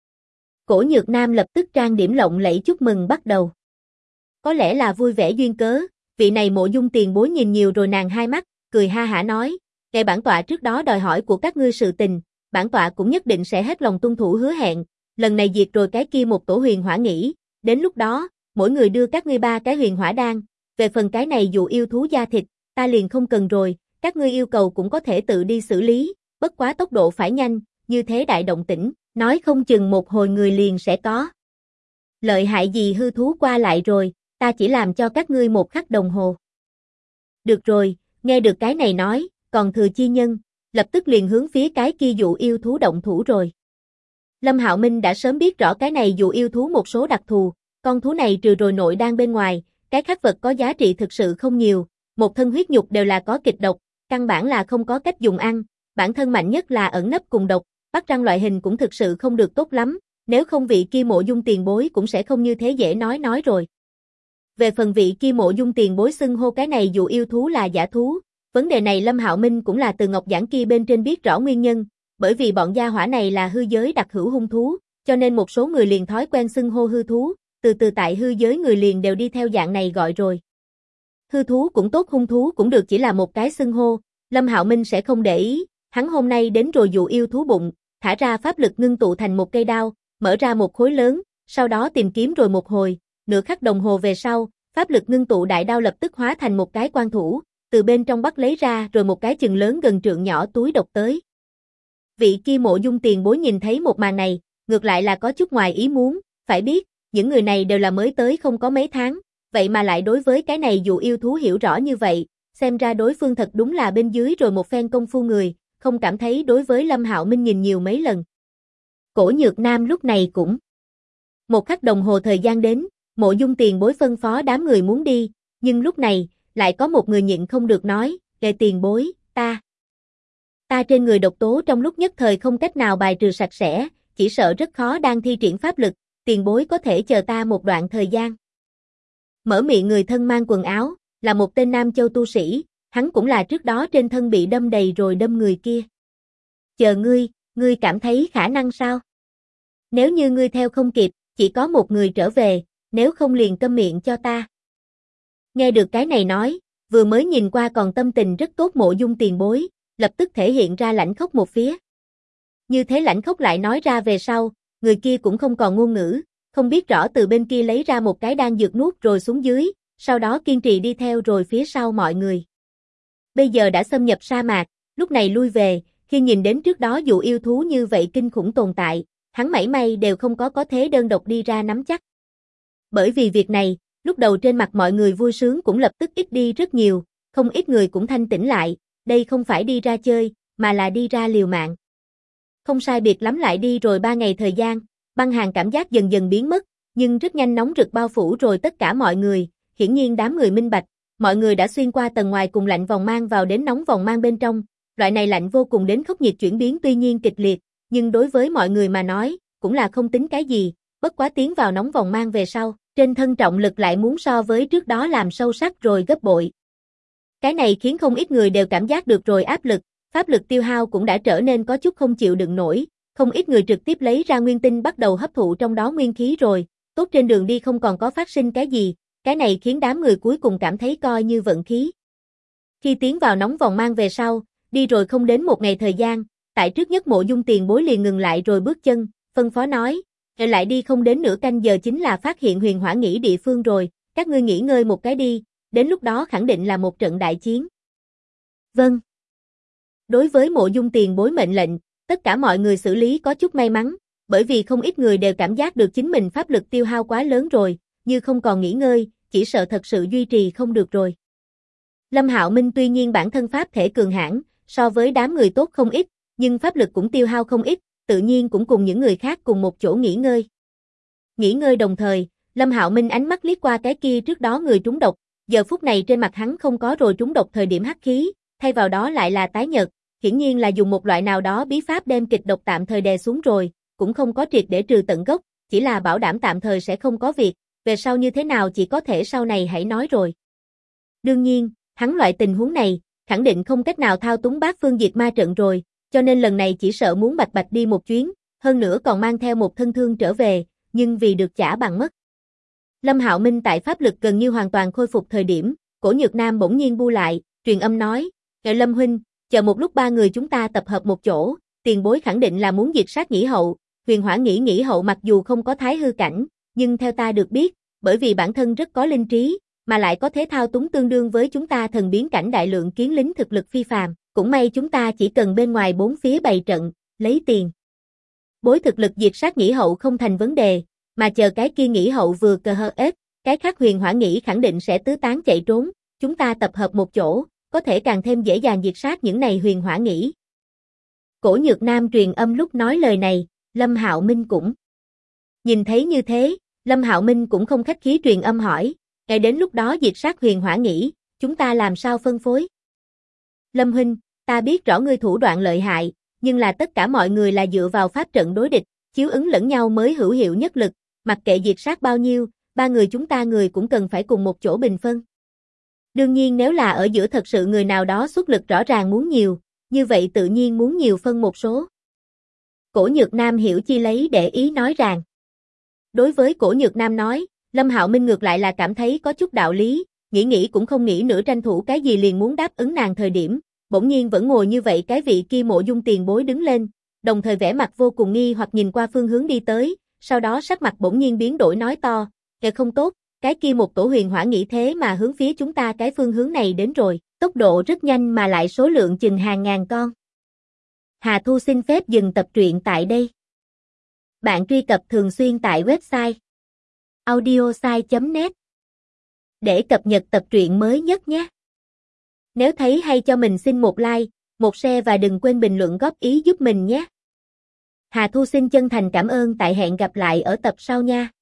Speaker 1: Cổ Nhược Nam lập tức trang điểm lộng lẫy chúc mừng bắt đầu. Có lẽ là vui vẻ duyên cớ, vị này Mộ Dung tiền bối nhìn nhiều rồi nàng hai mắt, cười ha hả nói, nghe bản tọa trước đó đòi hỏi của các ngươi sự tình, bản tọa cũng nhất định sẽ hết lòng tuân thủ hứa hẹn, lần này diệt rồi cái kia một tổ huyền hỏa nghỉ, đến lúc đó, mỗi người đưa các ngươi 3 cái huyền hỏa đan, về phần cái này dụ yêu thú da thịt, ta liền không cần rồi, các ngươi yêu cầu cũng có thể tự đi xử lý, bất quá tốc độ phải nhanh, như thế đại động tĩnh, nói không chừng một hồi người liền sẽ có. Lợi hại gì hư thú qua lại rồi, ta chỉ làm cho các ngươi 1 khắc đồng hồ. Được rồi, nghe được cái này nói, còn thừa chi nhân, lập tức liền hướng phía cái kia dụ yêu thú động thủ rồi. Lâm Hạo Minh đã sớm biết rõ cái này dụ yêu thú một số đặc thù, con thú này trừ rồi nội đan bên ngoài, cái khác vật có giá trị thực sự không nhiều, một thân huyết nhục đều là có kịch độc, căn bản là không có cách dùng ăn, bản thân mạnh nhất là ẩn nấp cùng độc, bắt răng loại hình cũng thực sự không được tốt lắm, nếu không vị kia Mộ Dung tiền bối cũng sẽ không như thế dễ nói rồi. Về phần vị kia Mộ Dung tiền bối xưng hô cái này dụ yêu thú là giả thú, vấn đề này Lâm Hạo Minh cũng là từ ngọc giản kia bên trên biết rõ nguyên nhân, bởi vì bọn gia hỏa này là hư giới đặc hữu hung thú, cho nên một số người liền thói quen xưng hô hư thú, từ từ tại hư giới người liền đều đi theo dạng này gọi rồi. Hư thú cũng tốt hung thú cũng được chỉ là một cái xưng hô, Lâm Hạo Minh sẽ không để ý, hắn hôm nay đến rồi dụ yêu thú bụng, thả ra pháp lực ngưng tụ thành một cây đao, mở ra một khối lớn, sau đó tìm kiếm rồi một hồi, nửa khắc đồng hồ về sau, pháp lực ngưng tụ đại đao lập tức hóa thành một cái quan thủ, từ bên trong bắt lấy ra rồi một cái chừng lớn gần trượng nhỏ túi độc tới. Vị kia Mộ Dung tiền bối nhìn thấy một màn này, ngược lại là có chút ngoài ý muốn, phải biết, những người này đều là mới tới không có mấy tháng, vậy mà lại đối với cái này dụ yêu thú hiểu rõ như vậy, xem ra đối phương thật đúng là bên dưới rồi một phen công phu người, không cảm thấy đối với Lâm Hạo Minh nhìn nhiều mấy lần. Cổ Nhược Nam lúc này cũng 1 khắc đồng hồ thời gian đến, Mộ Dung tiền bối phân phó đám người muốn đi, nhưng lúc này, lại có một người nhịn không được nói, "Đệ tiền bối, ta trên người độc tố trong lúc nhất thời không cách nào bài trừ sạch sẽ, chỉ sợ rất khó đang thi triển pháp lực, tiền bối có thể chờ ta một đoạn thời gian." Mở miệng người thân mang quần áo, là một tên Nam Châu tu sĩ, hắn cũng là trước đó trên thân bị đâm đầy rồi đâm người kia. "Chờ ngươi cảm thấy khả năng sao? Nếu như ngươi theo không kịp, chỉ có một người trở về, nếu không liền câm miệng cho ta." Nghe được cái này nói, vừa mới nhìn qua còn tâm tình rất tốt Mộ Dung tiền bối, lập tức thể hiện ra lãnh khốc một phía. Như thế lãnh khốc lại nói ra về sau, người kia cũng không còn ngôn ngữ, không biết rõ từ bên kia lấy ra một cái đan dược nuốt rồi xuống dưới, sau đó kiên trì đi theo rồi phía sau mọi người. Bây giờ đã xâm nhập sa mạc, lúc này lui về, khi nhìn đến trước đó dụ yêu thú như vậy kinh khủng tồn tại, hắn mảy may đều không có thế đơn độc đi ra nắm chắc. Bởi vì việc này, lúc đầu trên mặt mọi người vui sướng cũng lập tức ít đi rất nhiều, không ít người cũng thanh tĩnh lại, đây không phải đi ra chơi, mà là đi ra liều mạng. Không sai biệt lắm lại đi rồi 3 ngày thời gian, băng hàn cảm giác dần dần biến mất, nhưng rất nhanh nóng rực bao phủ rồi tất cả mọi người, hiển nhiên đám người minh bạch, mọi người đã xuyên qua tầng ngoài cùng lạnh vòng mang vào đến nóng vòng mang bên trong, loại này lạnh vô cùng đến khốc nhiệt chuyển biến tuy nhiên kịch liệt, nhưng đối với mọi người mà nói, cũng là không tính cái gì, bất quá tiến vào nóng vòng mang về sau, trên thân trọng lực lại muốn so với trước đó làm sâu sắc rồi gấp bội. Cái này khiến không ít người đều cảm giác được rồi áp lực, pháp lực tiêu hao cũng đã trở nên có chút không chịu đựng nổi, không ít người trực tiếp lấy ra nguyên tinh bắt đầu hấp thụ trong đó nguyên khí rồi, tốt trên đường đi không còn có phát sinh cái gì, cái này khiến đám người cuối cùng cảm thấy coi như vận khí. Khi tiến vào nóng vòng mang về sau, đi rồi không đến một ngày thời gian, tại trước nhất Mộ Dung Tiền Bối liền ngừng lại rồi bước chân, phân phó nói, lại đi không đến nửa canh giờ chính là phát hiện huyền hỏa nghỉ địa phương rồi, các ngươi nghỉ ngơi một cái đi, đến lúc đó khẳng định là một trận đại chiến. Vâng. Đối với Mộ Dung Tiền Bối mệnh lệnh, tất cả mọi người xử lý có chút may mắn, bởi vì không ít người đều cảm giác được chính mình pháp lực tiêu hao quá lớn rồi, như không còn nghỉ ngơi, chỉ sợ thật sự duy trì không được rồi. Lâm Hạo Minh tuy nhiên bản thân pháp thể cường hãn, so với đám người tốt không ít, nhưng pháp lực cũng tiêu hao không ít, tự nhiên cũng cùng những người khác cùng một chỗ nghỉ ngơi. Nghỉ ngơi đồng thời, Lâm Hạo Minh ánh mắt liếc qua cái kia trước đó người trúng độc, giờ phút này trên mặt hắn không có rồi trúng độc thời điểm hắc khí, thay vào đó lại là tái nhợt, hiển nhiên là dùng một loại nào đó bí pháp đem kịch độc tạm thời đè xuống rồi, cũng không có triệt để trừ tận gốc, chỉ là bảo đảm tạm thời sẽ không có việc, về sau như thế nào chỉ có thể sau này hãy nói rồi. Đương nhiên, hắn loại tình huống này, khẳng định không cách nào thao túng bát phương diệt ma trận rồi, cho nên lần này chỉ sợ muốn bạch bạch đi một chuyến, hơn nữa còn mang theo một thân thương trở về, nhưng vì được trả bằng mất. Lâm Hạo Minh tại pháp lực gần như hoàn toàn khôi phục thời điểm, Cổ Nhược Nam bỗng nhiên bu lại, truyền âm nói, Lâm huynh, chờ một lúc ba người chúng ta tập hợp một chỗ, tiền bối khẳng định là muốn diệt sát Nhĩ Hậu, huyền hỏa Nhĩ Hậu mặc dù không có thái hư cảnh, nhưng theo ta được biết, bởi vì bản thân rất có linh trí, mà lại có thế thao túng tương đương với chúng ta thần biến cảnh đại lượng kiến lính thực lực phi phàm, cũng may chúng ta chỉ cần bên ngoài bốn phía bày trận, lấy tiền. Bối thực lực diệt sát Nhĩ Hậu không thành vấn đề, mà chờ cái kia Nhĩ Hậu vừa cờ hơ ếch, cái khác huyền hỏa Nhĩ khẳng định sẽ tứ tán chạy trốn, chúng ta tập hợp một chỗ, có thể càng thêm dễ dàng diệt sát những này huyền hỏa Nhĩ. Cổ Nhược Nam truyền âm lúc nói lời này, Lâm Hạo Minh cũng nhìn thấy như thế, Lâm Hạo Minh cũng không khách khí truyền âm hỏi, ngay đến lúc đó diệt sát huyền hỏa Nhĩ, chúng ta làm sao phân phối? Lâm huynh, ta biết rõ ngươi thủ đoạn lợi hại, nhưng là tất cả mọi người là dựa vào pháp trận đối địch, chiếu ứng lẫn nhau mới hữu hiệu nhất lực, mặc kệ diệt sát bao nhiêu, ba người chúng ta người cũng cần phải cùng một chỗ bình phân. Đương nhiên nếu là ở giữa thật sự người nào đó xuất lực rõ ràng muốn nhiều, như vậy tự nhiên muốn nhiều phân một số. Cổ Nhược Nam hiểu chi lấy để ý nói rằng. Đối với Cổ Nhược Nam nói, Lâm Hạo Minh ngược lại là cảm thấy có chút đạo lý, nghĩ cũng không nghĩ nữa tranh thủ cái gì liền muốn đáp ứng nàng thời điểm, bỗng nhiên vẫn ngồi như vậy cái vị kia Mộ Dung Tiền Bối đứng lên, đồng thời vẻ mặt vô cùng nghi hoặc nhìn qua phương hướng đi tới, sau đó sắc mặt bỗng nhiên biến đổi nói to, không tốt, cái kia một tổ huyền hỏa nghĩ thế mà hướng phía chúng ta cái phương hướng này đến rồi, tốc độ rất nhanh mà lại số lượng chừng hàng ngàn con. Hà Thu xin phép dừng tập truyện tại đây. Bạn truy cập thường xuyên tại website audiosai.net để cập nhật tập truyện mới nhất nhé. Nếu thấy hay cho mình xin một like, một share và đừng quên bình luận góp ý giúp mình nhé. Hà Thu xin chân thành cảm ơn tại hẹn gặp lại ở tập sau nha.